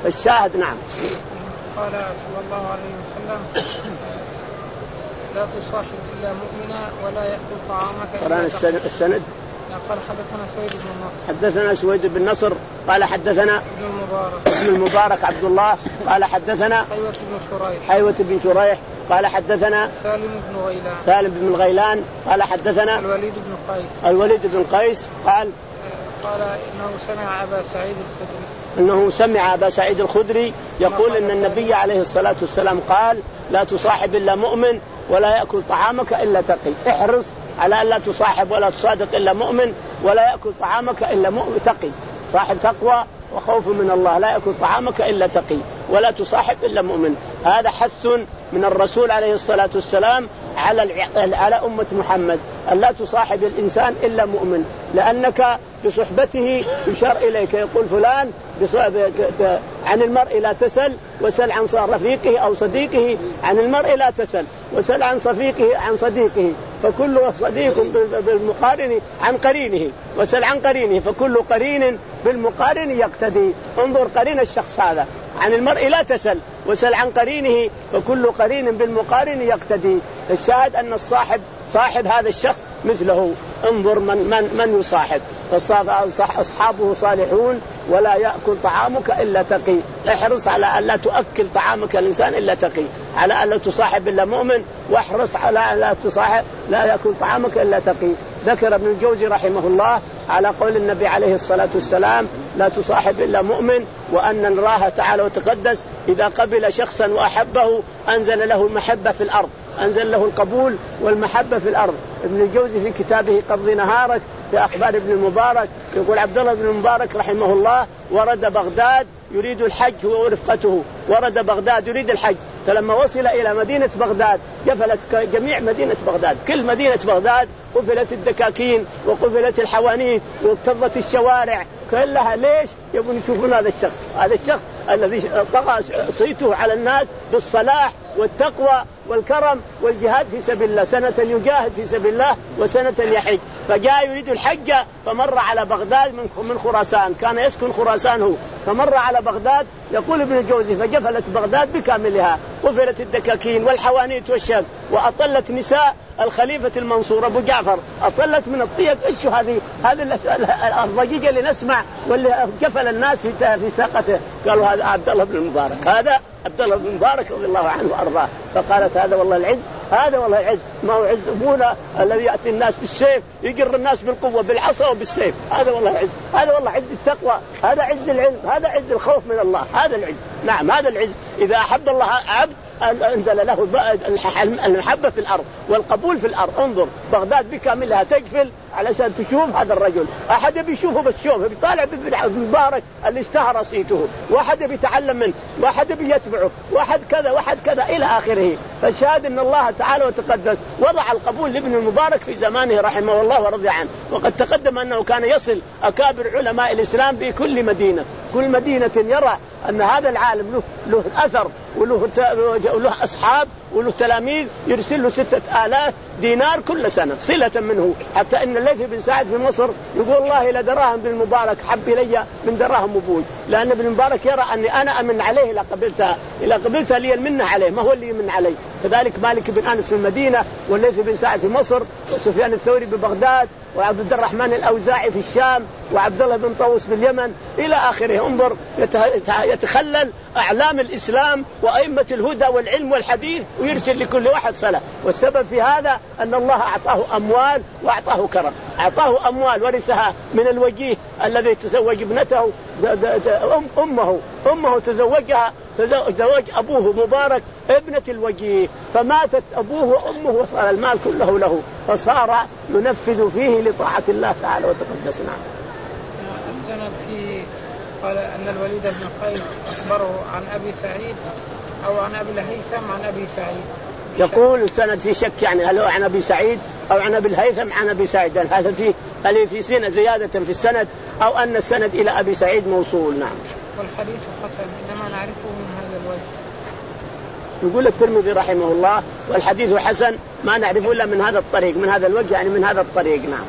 الشاهد نعم. قال صلى الله عليه وسلم لا تصاحب إلا مؤمنا ولا يأكل طعامك قرآن السند, السند. قال حدثنا سويد بن نصر حدثنا سويد بن نصر قال حدثنا ابن المبارك ابن المبارك عبد الله قال حدثنا حيوة بن شريح حيوة بن شريح قال حدثنا سالم بن غيلان سالم بن الغيلان قال حدثنا الوليد بن قيس الوليد بن قيس قال قال إنه سمع أبا سعيد الخدري أنه سمع أبا سعيد الخدري يقول إن النبي عليه الصلاة والسلام قال لا تصاحب إلا مؤمن ولا يأكل طعامك إلا تقي. احرص على أن لا تصاحب ولا تصادق إلا مؤمن ولا يأكل طعامك إلا مؤمن تقي، صاحب تقوى وخوف من الله، لا يأكل طعامك إلا تقي ولا تصاحب إلا مؤمن. هذا حث من الرسول عليه الصلاة والسلام على على أمة محمد أن لا تصاحب الإنسان إلا مؤمن، لأنك بصحبته يشار إليك يقول فلان عن المرء لا تسل وسل عن رفيقه أو صديقه، عن المرء لا تسل وسل عن صفيقه عن صديقه، فكل صديق بالمقارن عن قرينه، وسل عن قرينه فكل قرين بالمقارن يقتدي. انظر قرين الشخص هذا، عن المرء لا تسل وسل عن قرينه فكل قرين بالمقارن يقتدي. الشاهد أن الصاحب صاحب هذا الشخص مثله. انظر من من من يصاحب، أصحابه صالحون ولا يأكل طعامك إلا تقي. احرص على أن لا تؤكل طعامك الإنسان إلا تقي، على أن لا تصاحب إلا مؤمن، واحرص على أن لا تصاحب لا يأكل طعامك إلا تقي. ذكر ابن الجوزي رحمه الله على قول النبي عليه الصلاة والسلام لا تصاحب إلا مؤمن، وأن الله تعالى وتقدس إذا قبل شخصا وأحبه أنزل له المحبة في الأرض، أنزل له القبول والمحبة في الأرض. ابن الجوزي في كتابه قضي نهارك في أخبار ابن المبارك يقول عبد الله بن المبارك رحمه الله ورد بغداد يريد الحج هو ورفقته، ورد بغداد يريد الحج، فلما وصل إلى مدينة بغداد قفلت جميع مدينة بغداد، كل مدينة بغداد قفلت الدكاكين وقفلت الحوانيت واكتظت الشوارع كلها. ليش؟ يبون يشوفون هذا الشخص، هذا الشخص الذي طغى صيته على الناس بالصلاح والتقوى والكرم والجهاد في سبيل الله، سنة يجاهد في سبيل الله وسنة يحج. فجاء يريد الحج فمر على بغداد من خراسان، كان يسكن خراسان هو، فمر على بغداد. يقول ابن الجوزي فجفلت بغداد بكاملها، قفلت الدكاكين والحوانيت والشام، وأطلت نساء الخليفة المنصور أبو جعفر، أطلت من الطيب. إيش هذه هذه الضجيجة اللي نسمع واللي جفل الناس في في ساقته؟ قالوا هذا عبد الله بن المبارك، هذا عبد الله بن المبارك رضي الله عنه وأرضاه. فقالت هذا والله العز، هذا والله العز، ما هو عز أبونا الذي يأتي الناس بالسيف يجر الناس بالقوة بالعصا وبالسيف، هذا والله العز، هذا والله عز التقوى، هذا عز العلم، هذا عز الخوف من الله، هذا العز. نعم هذا العز. إذا أحب الله عبد أنزل له المحبة في الأرض والقبول في الأرض. انظر بغداد بكاملها تقفل علشان تشوف هذا الرجل، أحد بيشوفه بس شوفه بيطالع بمبارك اللي اشتهر صيته، واحد بيتعلم منه، واحد بيتبعه، واحد كذا واحد كذا إلى آخره. فالشاهد أن الله تعالى وتقدس وضع القبول لابن المبارك في زمانه رحمه الله ورضي عنه. وقد تقدم أنه كان يصل أكابر علماء الإسلام بكل مدينة، كل مدينة يرى أن هذا العالم له, له أثر وله له أصحاب وله تلاميذ، يرسل له ستة آلاف دينار كل سنة صلة منه. حتى إن الليث بن سعد في مصر يقول الله لدراهم بن المبارك حب إلي من دراهم أبوي، لأن ابن المبارك يرى أني أنا أمن عليه إلى قبلتها، إلى قبلتها لي المنة عليه، ما هو اللي يمن عليه. كذلك مالك بن أنس في المدينة، والليث بن سعد في مصر، وسفيان الثوري ببغداد، وعبد الرحمن الأوزاعي في الشام، وعبد الله بن طاووس باليمن إلى آخره. انظر يتخلل أعلام الإسلام وأئمة الهدى والعلم والحديث ويرسل لكل واحد صلاة. والسبب في هذا أن الله أعطاه أموال وأعطاه كرم، أعطاه أموال ورثها من الوجيه الذي تزوج ابنته أمه أمه تزوجها تزوج أبوه مبارك ابنة الوجيه، فماتت أبوه وأمه وصار المال كله له، فصار ينفذ فيه لطاعة الله تعالى وتقدس. نعم. السند في قال أن الوليد بن قيس أخبره عن أبي سعيد أو عن أبي الهيثم عن أبي سعيد. يقول السند في شك، يعني هل هو عن أبي سعيد أو عن أبي الهيثم عن أبي سعيد، هذا فيه هل في سنة زيادة في السند أو أن السند إلى أبي سعيد موصول. نعم. والحديث حسن إنما نعرفه من هذا الوجه. يقول الترمذي رحمه الله والحديث حسن ما نعرفه إلا من هذا الطريق، من هذا الوجه يعني من هذا الطريق. نعم.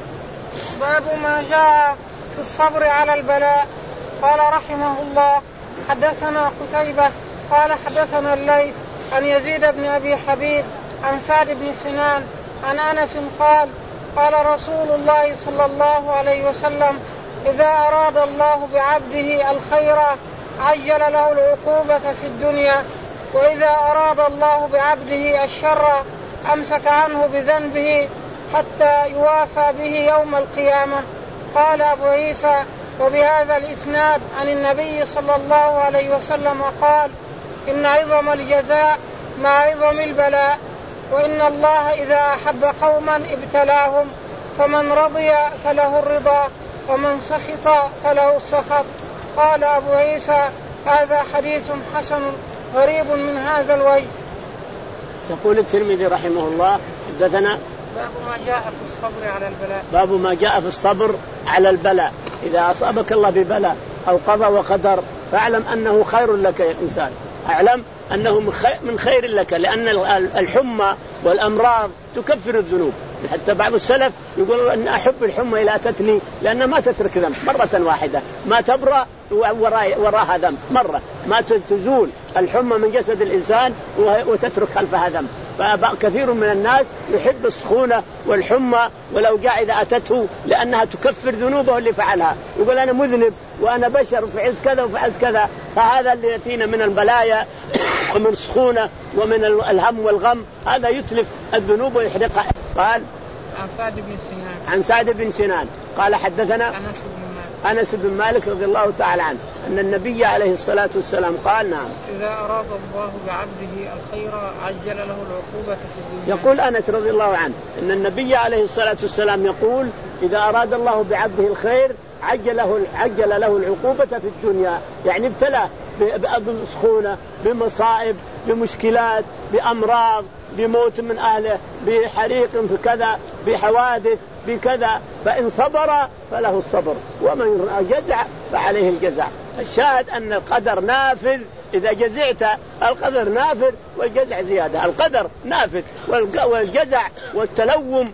باب ما جاء في الصبر على البلاء. قال رحمه الله حدثنا قتيبة قال حدثنا الليث عن يزيد بن أبي حبيب عن سعد بن سنان عن أنس قال قال رسول الله صلى الله عليه وسلم إذا أراد الله بعبده الخير عجل له العقوبة في الدنيا وإذا أراد الله بعبده الشر أمسك عنه بذنبه حتى يوافى به يوم القيامة. قال أبو عيسى وبهذا الإسناد عن النبي صلى الله عليه وسلم قال إن عظم الجزاء مع عظم البلاء وإن الله إذا أحب قوما ابتلاهم فمن رضي فله الرضا ومن سخط فله السخط. قال أبو عيسى هذا حديث حسن غريب من هذا الوجه. يقول الترمذي رحمه الله حدثنا باب ما جاء في الصبر على البلاء باب ما جاء في الصبر على البلاء. إذا أصابك الله ببلاء أو قضى وقدر فاعلم أنه خير لك يا إنسان، أعلم أنه من خير لك، لأن الحمى والأمراض تكفر الذنوب. حتى بعض السلف يقول أن أحب الحمى إلى أتتني لأن ما تترك ذنب مرة واحدة، ما تبرأ وراها ذنب مرة، ما تزول الحمى من جسد الإنسان وتترك خلفها ذنب. فكثير من الناس يحب السخونة والحمى والأوجاع إذا أتته لأنها تكفر ذنوبه اللي فعلها، يقول أنا مذنب وأنا بشر وفعلت كذا وفعلت كذا. فهذا اللي يأتينا من البلايا ومن السخونة ومن الهم والغم هذا يتلف الذنوب ويحرقها. قال عن سعد بن سنان عن سعد بن سنان قال حدثنا أنس بن مالك رضي الله تعالى عنه أن النبي عليه الصلاة والسلام قال نعم إذا أراد الله بعبده الخير عجل له العقوبة في الدنيا. يقول أنس رضي الله عنه أن النبي عليه الصلاة والسلام يقول إذا أراد الله بعبده الخير عجل له, عجل له العقوبة في الدنيا، يعني ابتلى بسخونة بمصائب بمشكلات بأمراض بموت من أهله بحريق في كذا بحوادث بكذا، فإن صبر فله الصبر ومن جزع فعليه الجزع. الشاهد أن القدر نافذ، إذا جزعت القدر نافذ والجزع زيادة. القدر نافذ والجزع والتلوم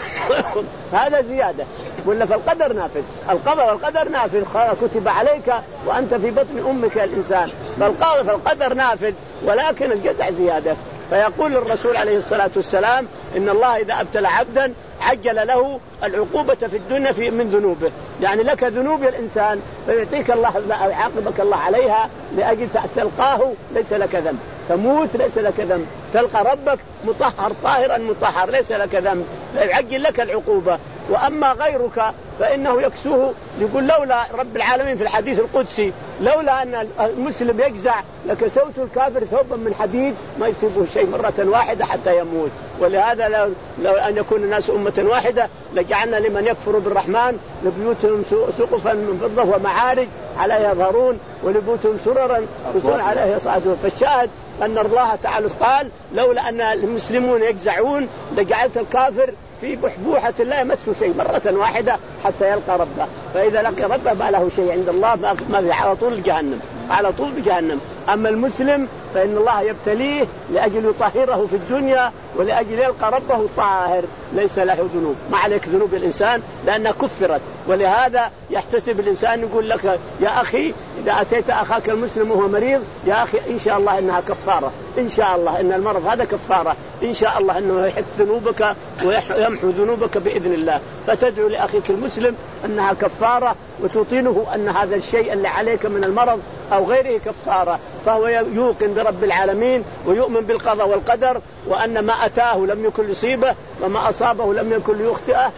هذا زيادة، ولا فالقدر نافذ. القضاء والقدر نافذ كتب عليك وأنت في بطن أمك الإنسان، فالقدر نافذ ولكن الجزع زيادة. فيقول الرسول عليه الصلاة والسلام إن الله إذا ابتلى عبدا عجل له العقوبة في الدنيا في من ذنوبه، يعني لك ذنوب الإنسان فيعطيك الله أو يعاقبك الله عليها لأجل تلقاه ليس لك ذنب، تموت ليس لك ذنب، تلقى ربك مطهر طاهرا مطهر ليس لك ذنب، فيعجل لك العقوبة. وأما غيرك فإنه يكسوه. يقول لولا رب العالمين في الحديث القدسي لولا أن المسلم يجزع لكسوت الكافر ثوبا من حديد ما يصيبه شيء مرة واحدة حتى يموت. ولهذا لو, لو أن يكون الناس أمة واحدة لجعلنا لمن يكفر بالرحمن لبيوتهم سقفا من فضة ومعارج عليها يظهرون ولبيوتهم سررا وسرر عليها يصعدون. فالشاهد أن الله تعالى قال لولا أن المسلمون يجزعون لجعلت الكافر في بحبوحة لا يمسه شيء مرة واحدة حتى يلقى ربه، فإذا لقى ربه ما له شيء عند الله ما في على طول جهنم على طول بجهنم. أما المسلم فإن الله يبتليه لأجل يطهره في الدنيا ولأجل يلقى ربه طاهر ليس له ذنوب، ما عليك ذنوب الإنسان لأنها كفرت. ولهذا يحتسب الإنسان يقول لك يا أخي إذا أتيت أخاك المسلم وهو مريض يا أخي إن شاء الله إنها كفارة، إن شاء الله إن المرض هذا كفارة، إن شاء الله إنه يحط ذنوبك ويمحو ذنوبك بإذن الله. فتدعو لأخيك المسلم أنها كفارة وتطينه أن هذا الشيء اللي عليك من المرض أو غيره كفارة، فهو يوقن برب العالمين ويؤمن بالقضاء والقدر وأن ما أتاه لم يكن يصيبه وما أصابه لم يكن ليخطئه.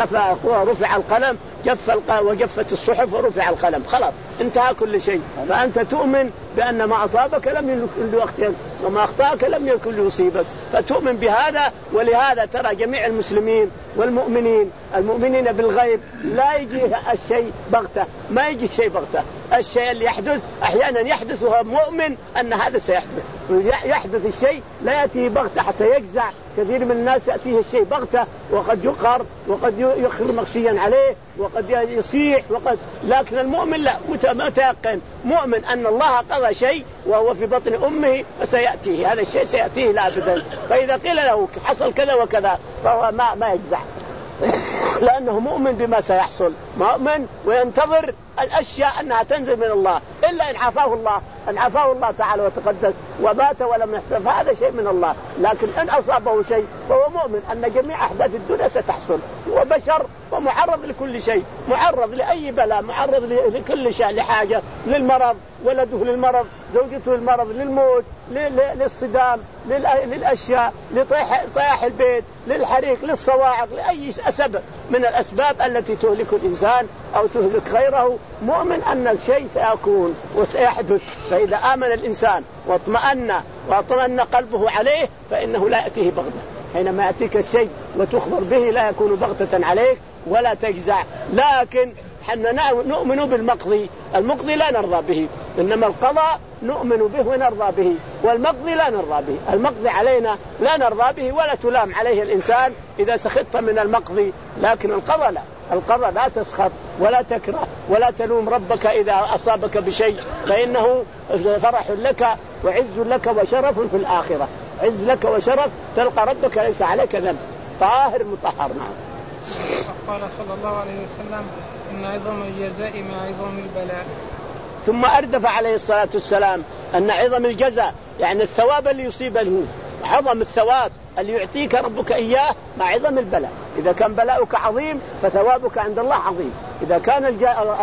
رفع القلم جف وجفت الصحف ورفع القلم، خلاص انتهى كل شيء. فأنت تؤمن بأن ما أصابك لم يكن ليخطئك وما أخطأك لم يكن ليصيبك، فتؤمن بهذا. ولهذا ترى جميع المسلمين والمؤمنين المؤمنين بالغيب لا يجي الشيء بغتة، ما يجي شيء بغتة. الشيء اللي يحدث أحيانا يحدث وهو مؤمن أن هذا سيحدث، يحدث الشيء لا يأتيه بغتة حتى يجزع. كثير من الناس يأتيه الشيء بغتة وقد يقهر وقد يخر مغشيا عليه وقد يصيح وقد، لكن المؤمن لا، متيقن مؤمن أن الله قضى شيء وهو في بطن أمه فسيأتيه هذا الشيء سيأتيه لا أبدا. فإذا قيل له حصل كذا وكذا فهو ما ما يجزع لأنه مؤمن بما سيحصل مؤمن وينتظر الأشياء أنها تنزل من الله، إلا إن عافاه الله، إن عافاه الله تعالى وتقدس ومات ولم يحصل فهذا شيء من الله. لكن إن أصابه شيء فهو مؤمن أن جميع أحداث الدنيا ستحصل، هو بشر ومعرض لكل شيء، معرض لأي بلاء، معرض لكل شيء، لحاجة، للمرض، ولده للمرض، زوجته للمرض، للموت، للصدام، للأشياء، لطياح البيت، للحريق، للصواعق، لأي سبب من الأسباب التي تهلك الإنسان أو تهلك غيره. مؤمن أن الشيء سيكون وسيحدث. فإذا آمن الإنسان واطمأن واطمأن قلبه عليه فإنه لا يأتيه بغتة. حينما يأتيك الشيء وتخبر به لا يكون بغتة عليك ولا تجزع. لكن حنا نؤمن بالمقضي، المقضي لا نرضى به، إنما القضاء نؤمن به ونرضى به، والمقضي لا نرضى به. المقضي علينا لا نرضى به ولا تلام عليه الإنسان إذا سخطت من المقضي، لكن القضاء لا، القضاء لا تسخط ولا تكره ولا تلوم ربك إذا أصابك بشيء، فإنه فرح لك وعز لك وشرف في الآخرة، عز لك وشرف، تلقى ربك ليس عليك ذنب، طاهر مطهر. نعم. قال صلى الله عليه وسلم إن عظم الجزاء مع عظم البلاء. ثم أردف عليه الصلاة والسلام أن عظم الجزاء يعني الثواب اللي يصيبه، عظم الثواب اللي يعطيك ربك إياه مع عظم البلاء. إذا كان بلاؤك عظيم فثوابك عند الله عظيم، إذا كان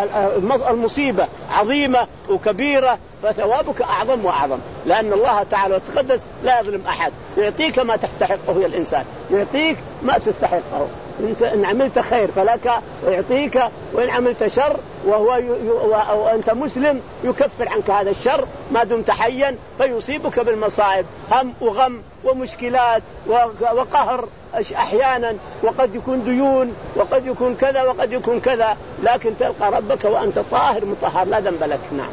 المصيبة عظيمة وكبيرة فثوابك أعظم وأعظم، لأن الله تعالى وتقدس لا يظلم أحد، يعطيك ما تستحقه يا الإنسان، يعطيك ما تستحقه. إن عملت خير فلك ويعطيك، وإن عملت شر وهو ي... وأنت مسلم يكفر عنك هذا الشر ما دمت حيا، فيصيبك بالمصائب هم وغم ومشكلات وقهر أحيانا، وقد يكون ديون، وقد يكون كذا وقد يكون كذا، لكن تلقى ربك وأنت طاهر مطهر لا ذنب لك. نعم.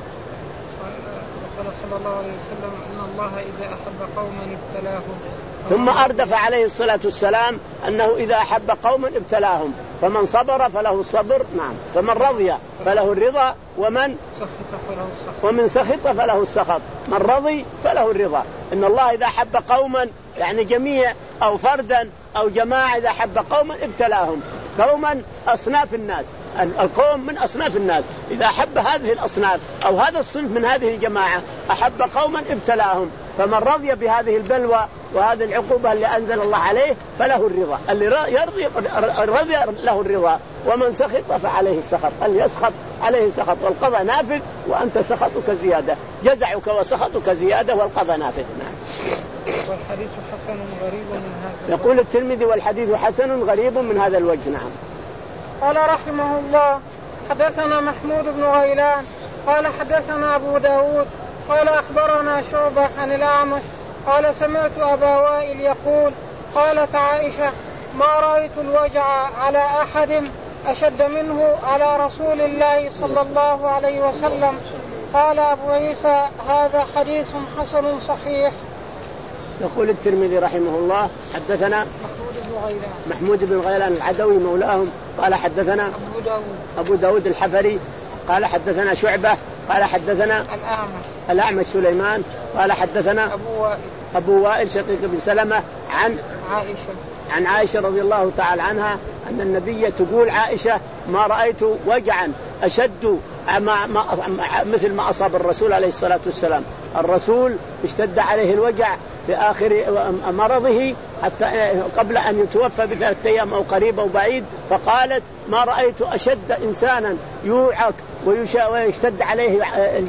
قال صلى الله عليه وسلم إن الله إذا أحب قوما ابتلاهم. ثم أردف عليه الصلاة والسلام أنه إذا أحب قوما ابتلاهم، فمن صبر فله الصبر، نعم، فمن رضي فله الرضا، ومن سخط فله السخط، ومن سخط فله السخط. من رضي فله الرضا. إن الله إذا أحب قوما يعني جميع أو فردا أو جماعة، إذا أحب قوما ابتلاهم. قوما أصناف الناس، القوم من أصناف الناس، إذا أحب هذه الأصناف أو هذا الصنف من هذه الجماعة أحب قوما ابتلاهم، فمن رضي بهذه البلوى وهذه العقوبة اللي أنزل الله عليه فله الرضا، اللي يرضي رضي له الرضا، ومن سخط فعليه السخط، اللي يسخط عليه سخط، والقضاء نافذ وأنت سخطك زيادة، جزعك وسخطك زيادة والقضاء نافذ. نعم. والحديث حسن غريب من هذا. يقول الترمذي والحديث حسن غريب من هذا الوجه. نعم. قال رحمه الله حدثنا محمود بن غيلان قال حدثنا أبو داود قال أخبرنا شعبة عن الأعمش قال سمعت أبا وائل يقول قالت عائشة ما رأيت الوجع على أحد أشد منه على رسول الله صلى الله عليه وسلم. قال أبو عيسى هذا حديث حسن صحيح. يقول الترمذي رحمه الله حدثنا محمود بن غيلان محمود بن غيلان العدوي مولاهم قال حدثنا أبو داود أبو داود الحفري قال حدثنا شعبة قال حدثنا الأعمش الأعمش سليمان قال حدثنا أبو وائل أبو وائل شقيق بن سلمة عن عائشة عن عائشة رضي الله تعالى عنها أن النبي تقول عائشة ما رأيت وجعا أشد ما ما مثل ما أصاب الرسول عليه الصلاة والسلام. الرسول اشتد عليه الوجع في آخر مرضه حتى قبل أن يتوفى بثلاثة أيام أو قريب أو بعيد، فقالت ما رأيت أشد إنسانا يوعك ويشتد عليه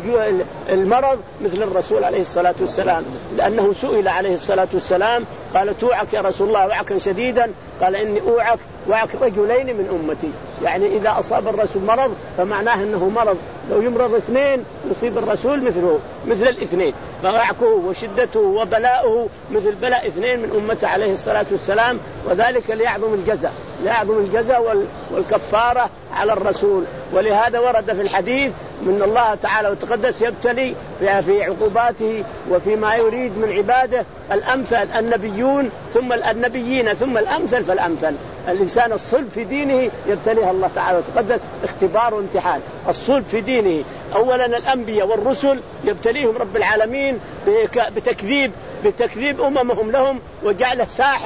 المرض مثل الرسول عليه الصلاة والسلام، لأنه سئل عليه الصلاة والسلام قال توعك يا رسول الله وعكا شديدا؟ قال إني أوعك وعك رجلين من أمتي، يعني إذا أصاب الرسول مرض فمعناه أنه مرض، لو يمرض اثنين يصيب الرسول مثله مثل الاثنين، فوعكه وشدته وبلاؤه مثل بلاء اثنين من أمته عليه الصلاة والسلام، وذلك ليعظم الجزاء ليعظم الجزاء والكفارة على الرسول. ولهذا ورد في الحديث من الله تعالى وتقدس يبتلي في عقوباته وفيما يريد من عباده الأمثل النبيون ثم النبيين ثم الأمثل فالأمثل. الإنسان الصلب في دينه يبتليها الله تعالى وتقدس اختبار وامتحان. الصلب في دينه أولا الأنبياء والرسل يبتليهم رب العالمين بتكذيب بتكذيب أممهم لهم وجعله ساحر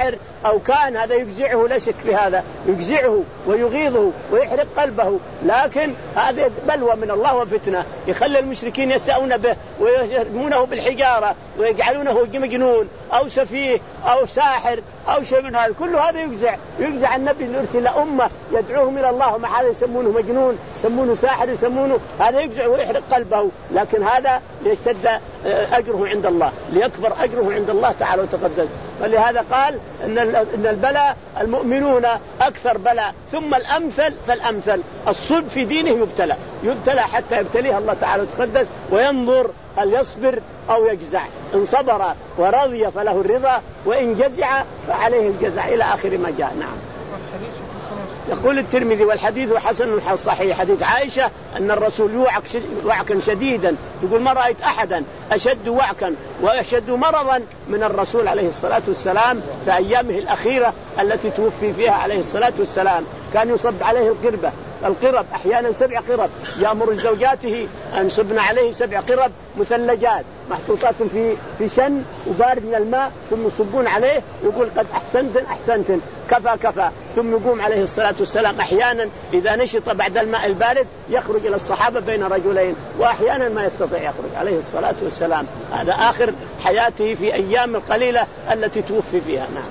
أو كان هذا يجزعه، لا شك في هذا، يجزعه ويغيظه ويحرق قلبه، لكن هذه بلوى من الله وفتنة يخلي المشركين يسأون به ويرمونه بالحجارة ويجعلونه مجنون أو سفيه أو ساحر أو شيء من هذا، كل هذا يجزع يجزع النبي اللي أرسل أمة يدعوهم إلى الله، ومع هذا يسمونه مجنون، يسمونه ساحر، يسمونه هذا يجزع ويحرق قلبه، لكن هذا ليشتد أجره عند الله، ليكبر أجره عند الله تعالى وتقدس. ولهذا قال إن إن البلاء المؤمنون أكثر بلاء، ثم الأمثل فالأمثل. الصلب في دينه يبتلى يبتلى حتى يبتليه الله تعالى وتقدس وينظر هل يصبر أو يجزع. إن صبر ورضي فله الرضا، وإن جزع فعليه الجزع، إلى آخر ما جاء. نعم. يقول الترمذي والحديث حسن صحيح، حديث عائشة أن الرسول يوعك وعكا شديدا، تقول ما رأيت أحدا أشد وعكا وأشد مرضا من الرسول عليه الصلاة والسلام في أيامه الأخيرة التي توفي فيها عليه الصلاة والسلام. كان يصب عليه القربة القرب أحيانا سبع قرب، يأمر زوجاته أن يصبن عليه سبع قرب مثلجات محطوطات في في شن وبارد من الماء، ثم يصبون عليه، يقول قد أحسنتن أحسنتن كفى كفى، ثم يقوم عليه الصلاة والسلام أحيانا إذا نشط بعد الماء البارد يخرج إلى الصحابة بين رجلين، وأحيانا ما يستطيع يخرج عليه الصلاة والسلام. هذا آخر حياته في أيام القليلة التي توفي فيها. نعم.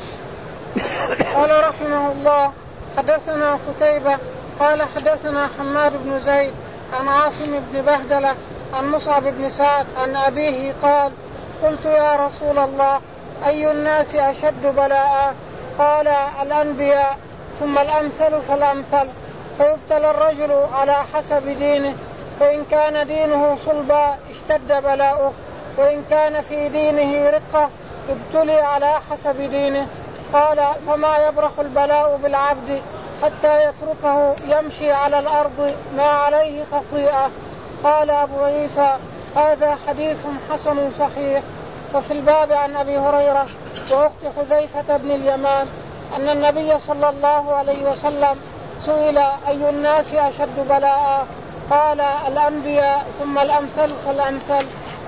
قال رحمه الله حدثنا قتيبة قال حدثنا حماد بن زيد عن عاصم بن بهدلة عن مصعب بن سعد عن أبيه قال قلت يا رسول الله أي الناس أشد بلاء؟ قال الأنبياء ثم الأمثل فالأمثل، فيبتلى الرجل على حسب دينه، فإن كان دينه صلبا اشتد بلاؤه، وإن كان في دينه رقة ابتلي على حسب دينه. قال فما يبرح البلاء بالعبد حتى يتركه يمشي على الأرض ما عليه خطيئة. قال أبو عيسى هذا حديث حسن صحيح. وفي الباب عن أبي هريرة وأخت حذيفة بن اليمان أن النبي صلى الله عليه وسلم سئل أي الناس أشد بلاء؟ قال الأنبياء ثم الأمثل فالأمثل.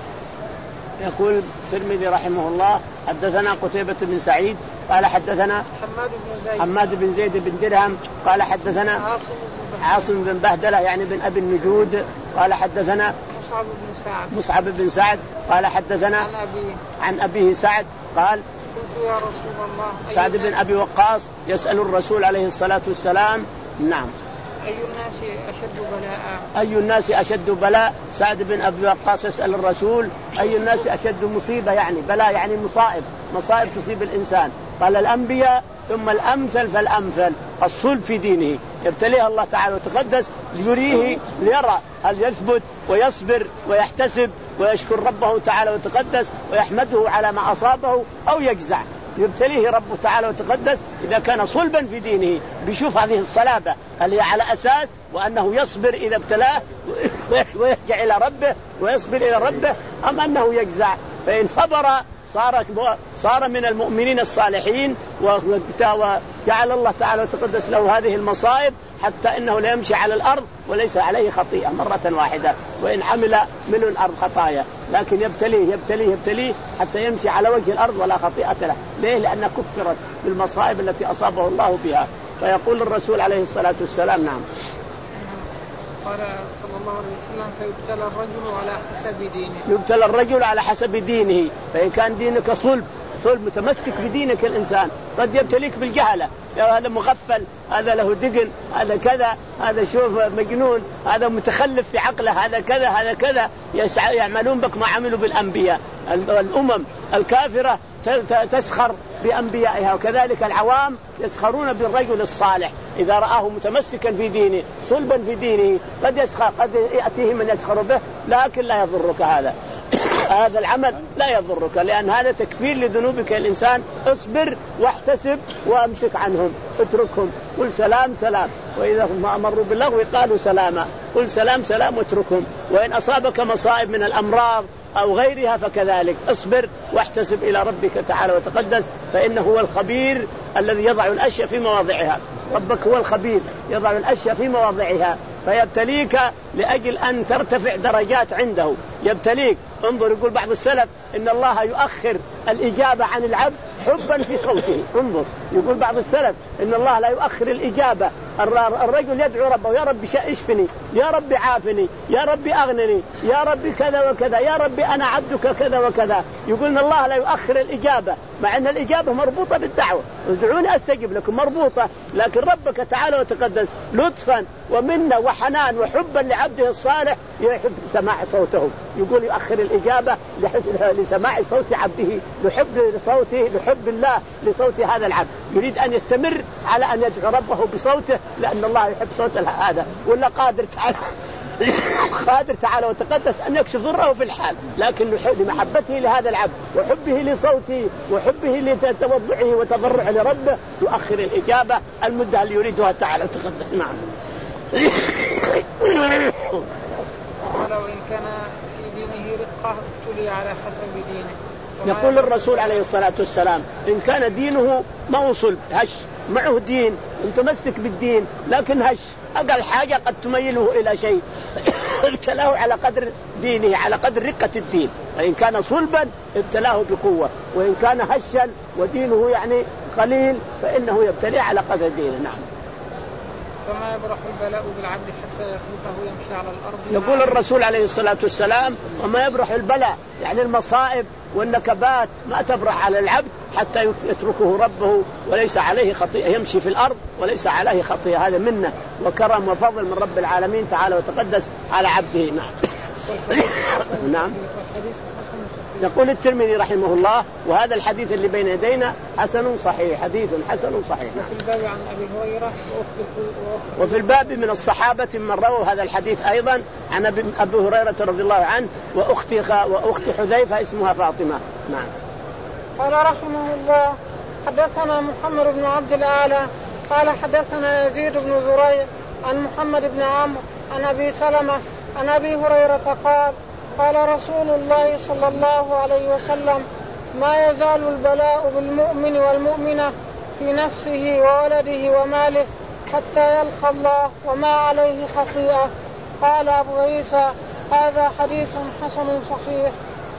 يقول الترمذي رحمه الله حدثنا قتيبة بن سعيد قال حدثنا حماد بن زيد, حماد بن زيد بن درهم قال حدثنا عاصم, عاصم بن بهدلة يعني بن أبي النجود قال حدثنا مصعب بن سعد مصعب بن سعد قال حدثنا عن أبيه, عن أبيه سعد قال قلت يا رسول الله سعد بن أبي وقاص يسأل الرسول عليه الصلاة والسلام. نعم. أي الناس أشد بلاء؟ أي الناس أشد بلاء؟ سعد بن أبي وقاص يسأل الرسول أي الناس أشد مصيبة، يعني بلاء يعني مصائب مصائب تصيب الإنسان. قال الأنبياء ثم الأمثل فالأمثل. الصلب في دينه يبتليه الله تعالى وتقدس ليريه ليرى هل يثبت ويصبر ويحتسب ويشكر ربه تعالى وتقدس ويحمده على ما أصابه أو يجزع. يبتليه ربه تعالى وتقدس إذا كان صلبا في دينه، بيشوف هذه الصلابة هل هي على أساس وأنه يصبر إذا ابتلاه ويرجع إلى ربه ويصبر إلى ربه، أم أنه يجزع. فإن صبر صار صار من المؤمنين الصالحين، وجعل الله تعالى وتقدس له هذه المصائب حتى إنه لا يمشي على الأرض وليس عليه خطيئة مرة واحدة، وإن عمل من الأرض خطايا، لكن يبتليه يبتليه يبتليه حتى يمشي على وجه الأرض ولا خطيئة له. ليه؟ لأن كفرت بالمصائب التي أصابه الله بها. فيقول الرسول عليه الصلاة والسلام. نعم. قال صلى الله عليه وسلم فيبتلى الرجل على حسب دينه. يبتلى الرجل على حسب دينه، فإن كان دينك صلب صلب متمسك بدينك الإنسان، قد يبتليك بالجهلة، هذا مغفل، هذا له دقن، هذا كذا، هذا شوف مجنون، هذا متخلف في عقله، هذا كذا هذا كذا، يعملون بك ما عملوا بالأنبياء. الأمم الكافرة تسخر بأنبيائها، وكذلك العوام يسخرون بالرجل الصالح إذا رآه متمسكا في دينه صلبا في دينه، قد يسخر قد يأتيه من يسخر به، لكن لا يضرك هذا هذا العمل لا يضرك، لأن هذا تكفير لذنوبك الإنسان. اصبر واحتسب وامسك عنهم، اتركهم، قل سلام سلام، وإذا هم أمروا باللغو قالوا سلاما، قل سلام سلام واتركهم. وإن أصابك مصائب من الأمراض أو غيرها فكذلك اصبر واحتسب إلى ربك تعالى وتقدس، فإنه هو الخبير الذي يضع الأشياء في مواضعها. ربك هو الخبير يضع الأشياء في مواضعها، فيبتليك لأجل أن ترتفع درجات عنده، يبتليك. انظر يقول بعض السلف إن الله يؤخر الإجابة عن العبد حبا في صوته. انظر يقول بعض السلف إن الله لا يؤخر الإجابة. الرجل يدعو ربه يا رب اشفني، يا رب عافني، يا رب أغنني، يا رب كذا وكذا، يا رب أنا عبدك كذا وكذا. يقول إن الله لا يؤخر الإجابة مع أن الإجابة مربوطة بالدعوة، ادعوني أستجب لكم مربوطة، لكن ربك تعالى وتقدس لطفا ومنة وحنان وحبا لعبده الصالح يحب سماع صوته. يقول يؤخر الإجابة لسماع صوت عبده، لحب صوته، لحب الله لصوت هذا العبد. يريد أن يستمر على أن يدعو ربه بصوته لأن الله يحب صوت هذا، ولا قادر تعالى قادر تعالى وتقدس أن يكشف ضره في الحال، لكن لمحبته لهذا العبد وحبه لصوته وحبه لتوضعه وتضرعه لربه يؤخر الإجابة المدة اللي يريدها تعالى وتقدس. نعم. ولو إن كان في دينه رقة ابتلي على حسب دينه. يقول الرسول عليه الصلاة والسلام إن كان دينه موصل هش معه دين متمسك بالدين لكن هش أقل حاجة قد تميله إلى شيء ابتلاه على قدر دينه على قدر رقة الدين. وإن كان صلبا ابتلاه بقوة، وإن كان هشا ودينه يعني قليل فإنه يبتليه على قدر دينه. نعم. فما يبرح البلاء بالعبد حتى يخلفه يمشي على الأرض. يقول الرسول عليه الصلاة والسلام وما يبرح البلاء يعني المصائب والنكبات ما تبرح على العبد حتى يتركه ربه وليس عليه خطيئة، يمشي في الأرض وليس عليه خطيئة. هذا منة وكرم وفضل من رب العالمين تعالى وتقدس على عبده. نعم. نعم. يقول الترمذي رحمه الله وهذا الحديث اللي بين يدينا حسن صحيح، حديث حسن صحيح. نعم. وفي الباب عن أبي هريرة وفي الباب من الصحابة من رووا هذا الحديث أيضا عن أبي هريرة رضي الله عنه وأختي وأختي حذيفة اسمها فاطمة. نعم. قال رحمه الله حدثنا محمد بن عبد الأعلى قال حدثنا يزيد بن زريع عن محمد بن عمرو عن أبي سلمة عن أبي هريرة قال قال رسول الله صلى الله عليه وسلم ما يزال البلاء بالمؤمن والمؤمنة في نفسه وولده وماله حتى يلقى الله وما عليه خطيئة. قال أبو عيسى هذا حديث حسن صحيح.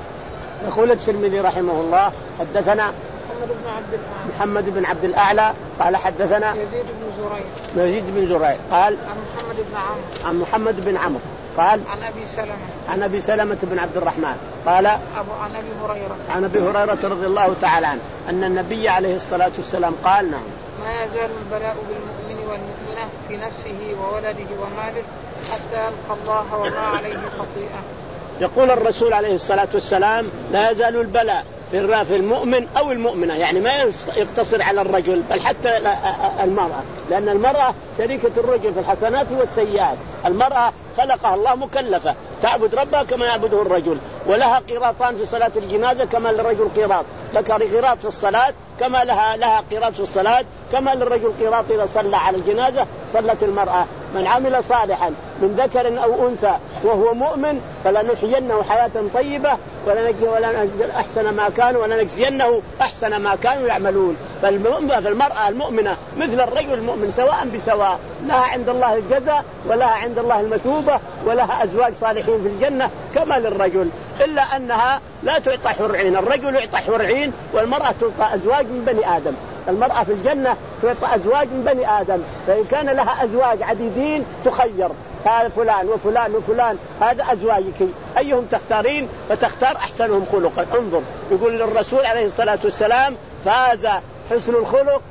يقول الترمذي رحمه الله حدثنا محمد بن عبد الأعلى محمد بن عبد الأعلى قال حدثنا يزيد بن زريع يزيد بن زريع قال عن محمد بن عمرو عن محمد بن عمرو قال عن أبي سلمة عن أبي سلمة بن عبد الرحمن قال أبو عن أبي هريرة عن أبي هريرة رضي الله تعالى عنه أن النبي عليه الصلاة والسلام قال نعم ما يزال البلاء بالمؤمن والمؤمنة في نفسه وولده وماله حتى يلقى الله وما عليه خطيئة. يقول الرسول عليه الصلاة والسلام لا يزال البلاء في المؤمن أو المؤمنة، يعني ما يقتصر على الرجل بل حتى المرأة، لأن المرأة شريكة الرجل في الحسنات والسيئات. المرأة خلقها الله مكلفة تعبد ربها كما يعبده الرجل، ولها قيراطان في صلاة الجنازة كما للرجل قيراط، لك قيراط في الصلاة كما لها لها قيراط في الصلاة، كما للرجل قيراط إذا صلى على الجنازة صلت المرأة. من عمل صالحا من ذكر أو أنثى وهو مؤمن فلنحيينه حياة طيبة ولنجزي أحسن ما كانوا ولنجزينه أحسن ما كانوا يعملون. فالمرأة المؤمنة مثل الرجل المؤمن سواء بسواء، لها عند الله الجزاء ولها عند الله المثوبة ولها أزواج صالحين في الجنة كما للرجل، إلا أنها لا تعطى حور عين. الرجل يعطى حور عين والمرأة تعطى أزواج من بني آدم. المرأة في الجنة تعطى أزواج من بني آدم، فإن كان لها أزواج عديدين تخير هذا فلان وفلان وفلان هذا أزواجك أيهم تختارين فتختار أحسنهم خلقا. انظر يقول للرسول عليه الصلاة والسلام فاز حسن الخلق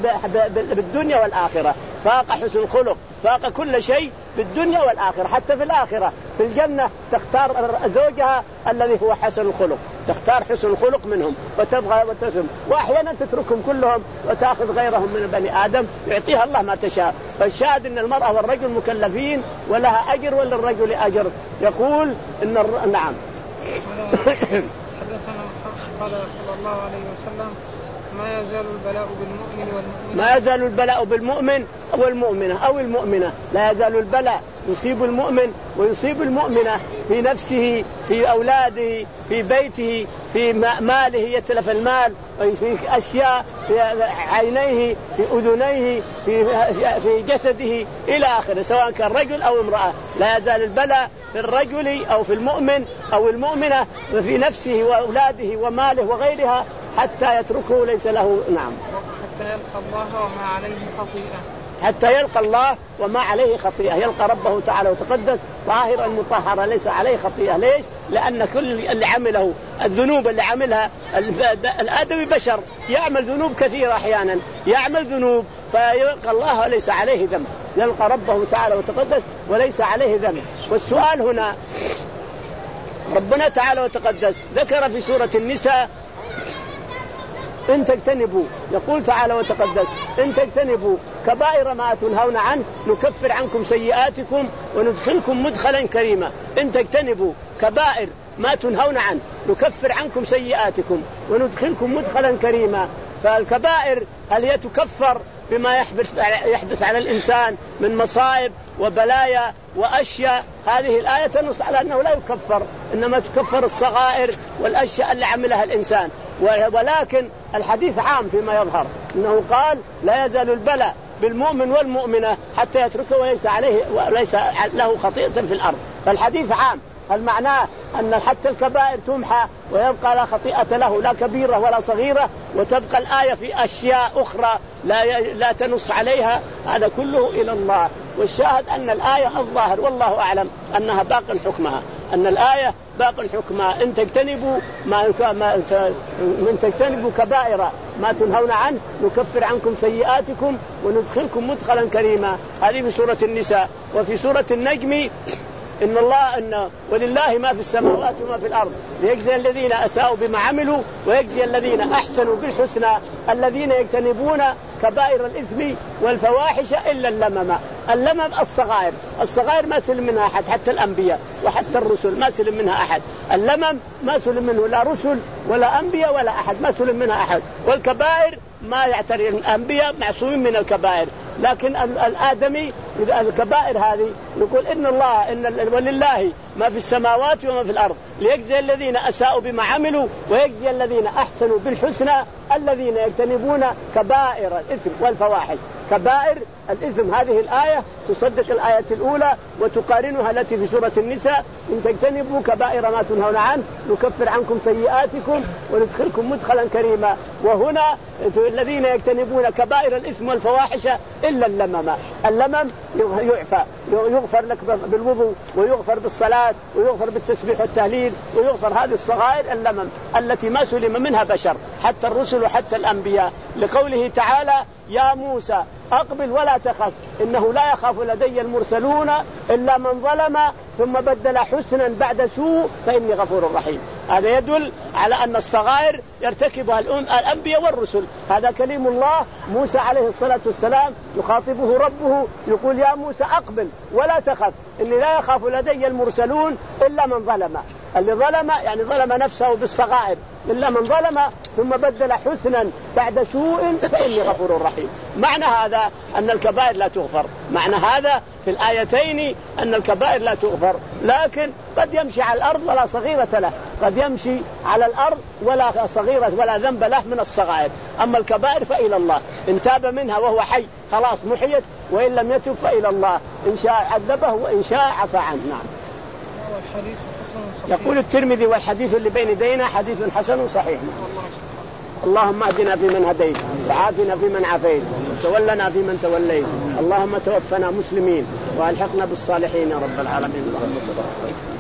بالدنيا والآخرة، فاق حسن الخلق فاق كل شيء في الدنيا والآخرة. حتى في الآخرة في الجنة تختار زوجها الذي هو حسن الخلق، تختار حسن الخلق منهم وتبغى وتثم، وأحيانا تتركهم كلهم وتأخذ غيرهم من بني آدم يعطيها الله ما تشاء. فالشاهد أن المرأة والرجل مكلفين ولها أجر وللرجل أجر. يقول إن الر... نعم. حدثنا قال صلى الله عليه وسلم ما يزال البلاء بالمؤمن والمؤمنة ما يزال البلاء بالمؤمن أو المؤمنة أو المؤمنة لا يزال البلاء يصيب المؤمن ويصيب المؤمنة في نفسه في أولاده في بيته في ماله يتلف المال في أشياء في عينيه في أذنيه في في جسده إلى آخره سواء كان رجل أو امرأة. لا يزال البلاء في الرجل أو في المؤمن أو المؤمنة في نفسه وأولاده وماله وغيرها حتى يتركه ليس له نعم حتى يلقى الله وما عليه خطيئة حتى يلقى الله وما عليه خطيئة، يلقى ربه تعالى وتقدس طاهرا مطهرا ليس عليه خطيئة. ليش؟ لأن كل اللي عمله الذنوب اللي عملها الآدمي بشر يعمل ذنوب كثيرة أحيانا يعمل ذنوب فيلقى الله وليس عليه ذنب، يلقى ربه تعالى وتقدس وليس عليه ذنب. والسؤال هنا ربنا تعالى وتقدس ذكر في سورة النساء إن تجتنبوا، يقول تعالى وتقدس إن تجتنبوا كبائر ما تنهون عنه نكفر عنكم سيئاتكم وندخلكم مدخلا كريما. إن تجتنبوا كبائر ما تنهون عنه نكفر عنكم سيئاتكم وندخلكم مدخلا كريما. فالكبائر هل هي تكفر بما يحدث على الإنسان من مصائب وبلايا وأشياء؟ هذه الآية تنص على أنه لا يكفر، إنما تكفر الصغائر والأشياء اللي عملها الإنسان. ولكن الحديث عام فيما يظهر إنه قال لا يزال البلاء بالمؤمن والمؤمنة حتى يتركه وليس عليه وليس له خطيئة في الأرض. فالحديث عام، هل معناه أن حتى الكبائر تمحى ويبقى لا خطيئة له لا كبيرة ولا صغيرة وتبقى الآية في أشياء أخرى لا لا تنص عليها؟ هذا كله إلى الله. والشاهد أن الآية الظاهر والله أعلم أنها باق حكمها، أن الآية باق حكمها إن تجتنبوا ما من تجتنبوا كبائر ما تنهون عنه نكفر عنكم سيئاتكم وندخلكم مدخلا كريما. هذه في سورة النساء. وفي سورة النجم إن الله إن ولله ما في السماوات وما في الأرض ليجزي الذين أساءوا بما عملوا ويجزي الذين أحسنوا بالحسنى الذين يجتنبون كبائر الإثم والفواحش إلا اللمم. اللمم الصغائر، الصغائر ما سلم منها أحد، حتى الأنبياء وحتى الرسل ما سلم منها أحد. اللمم ما سلم منه لا رسل ولا أنبياء ولا أحد، ما سلم منها أحد. والكبائر ما يعتري الأنبياء معصومين من الكبائر، لكن الآدمي الكبائر هذه نقول إن الله إن ولله ما في السماوات وما في الأرض ليجزي الذين أساءوا بما عملوا ويجزي الذين أحسنوا بالحسنى الذين يجتنبون كبائر الإثم والفواحش. كبائر الإثم هذه الآية تصدق الآية الأولى وتقارنها التي في سورة النساء إن تجتنبوا كبائر ما تنهون عنه نكفر عنكم سيئاتكم وندخلكم مدخلا كريما. وهنا الذين يجتنبون كبائر الإثم والفواحش إلا اللمم. اللمم يعفى، يغفر لك بالوضوء ويغفر بالصلاة ويغفر بالتسبيح والتهليل ويغفر هذه الصغائر اللمم التي ما سلم منها بشر حتى الرسل وحتى الأنبياء. لقوله تعالى يا موسى أقبل ولا تخف إنه لا يخاف لدي المرسلون إلا من ظلم ثم بدل حسنا بعد سوء فإني غفور رحيم. هذا يدل على أن الصغائر يرتكبها الأنبياء والرسل. هذا كلام الله. موسى عليه الصلاة والسلام يخاطبه ربه يقول يا موسى أقبل ولا تخف إني لا يخاف لدي المرسلون إلا من ظلم. اللي ظلم يعني ظلم نفسه بالصغائر، إلا من ظلم ثم بدل حسنا بعد سوء فإني غفور رحيم. معنى هذا أن الكبائر لا تغفر، معنى هذا في الآيتين أن الكبائر لا تغفر. لكن قد يمشي على الأرض ولا صغيرة له، قد يمشي على الأرض ولا صغيرة ولا ذنب له من الصغائر. أما الكبائر فإلى الله، إن تاب منها وهو حي خلاص محيت، وإن لم يتب فإلى الله إن شاء عذبه وإن شاء عفى عنه. نعم. يقول الترمذي والحديث اللي بين يدينا حديث حسن صحيح. اللهم اهدنا فيمن هديت وعافنا فيمن عافيت وتولنا فيمن توليت، اللهم توفنا مسلمين والحقنا بالصالحين يا رب العالمين. اللهم صل وسلم.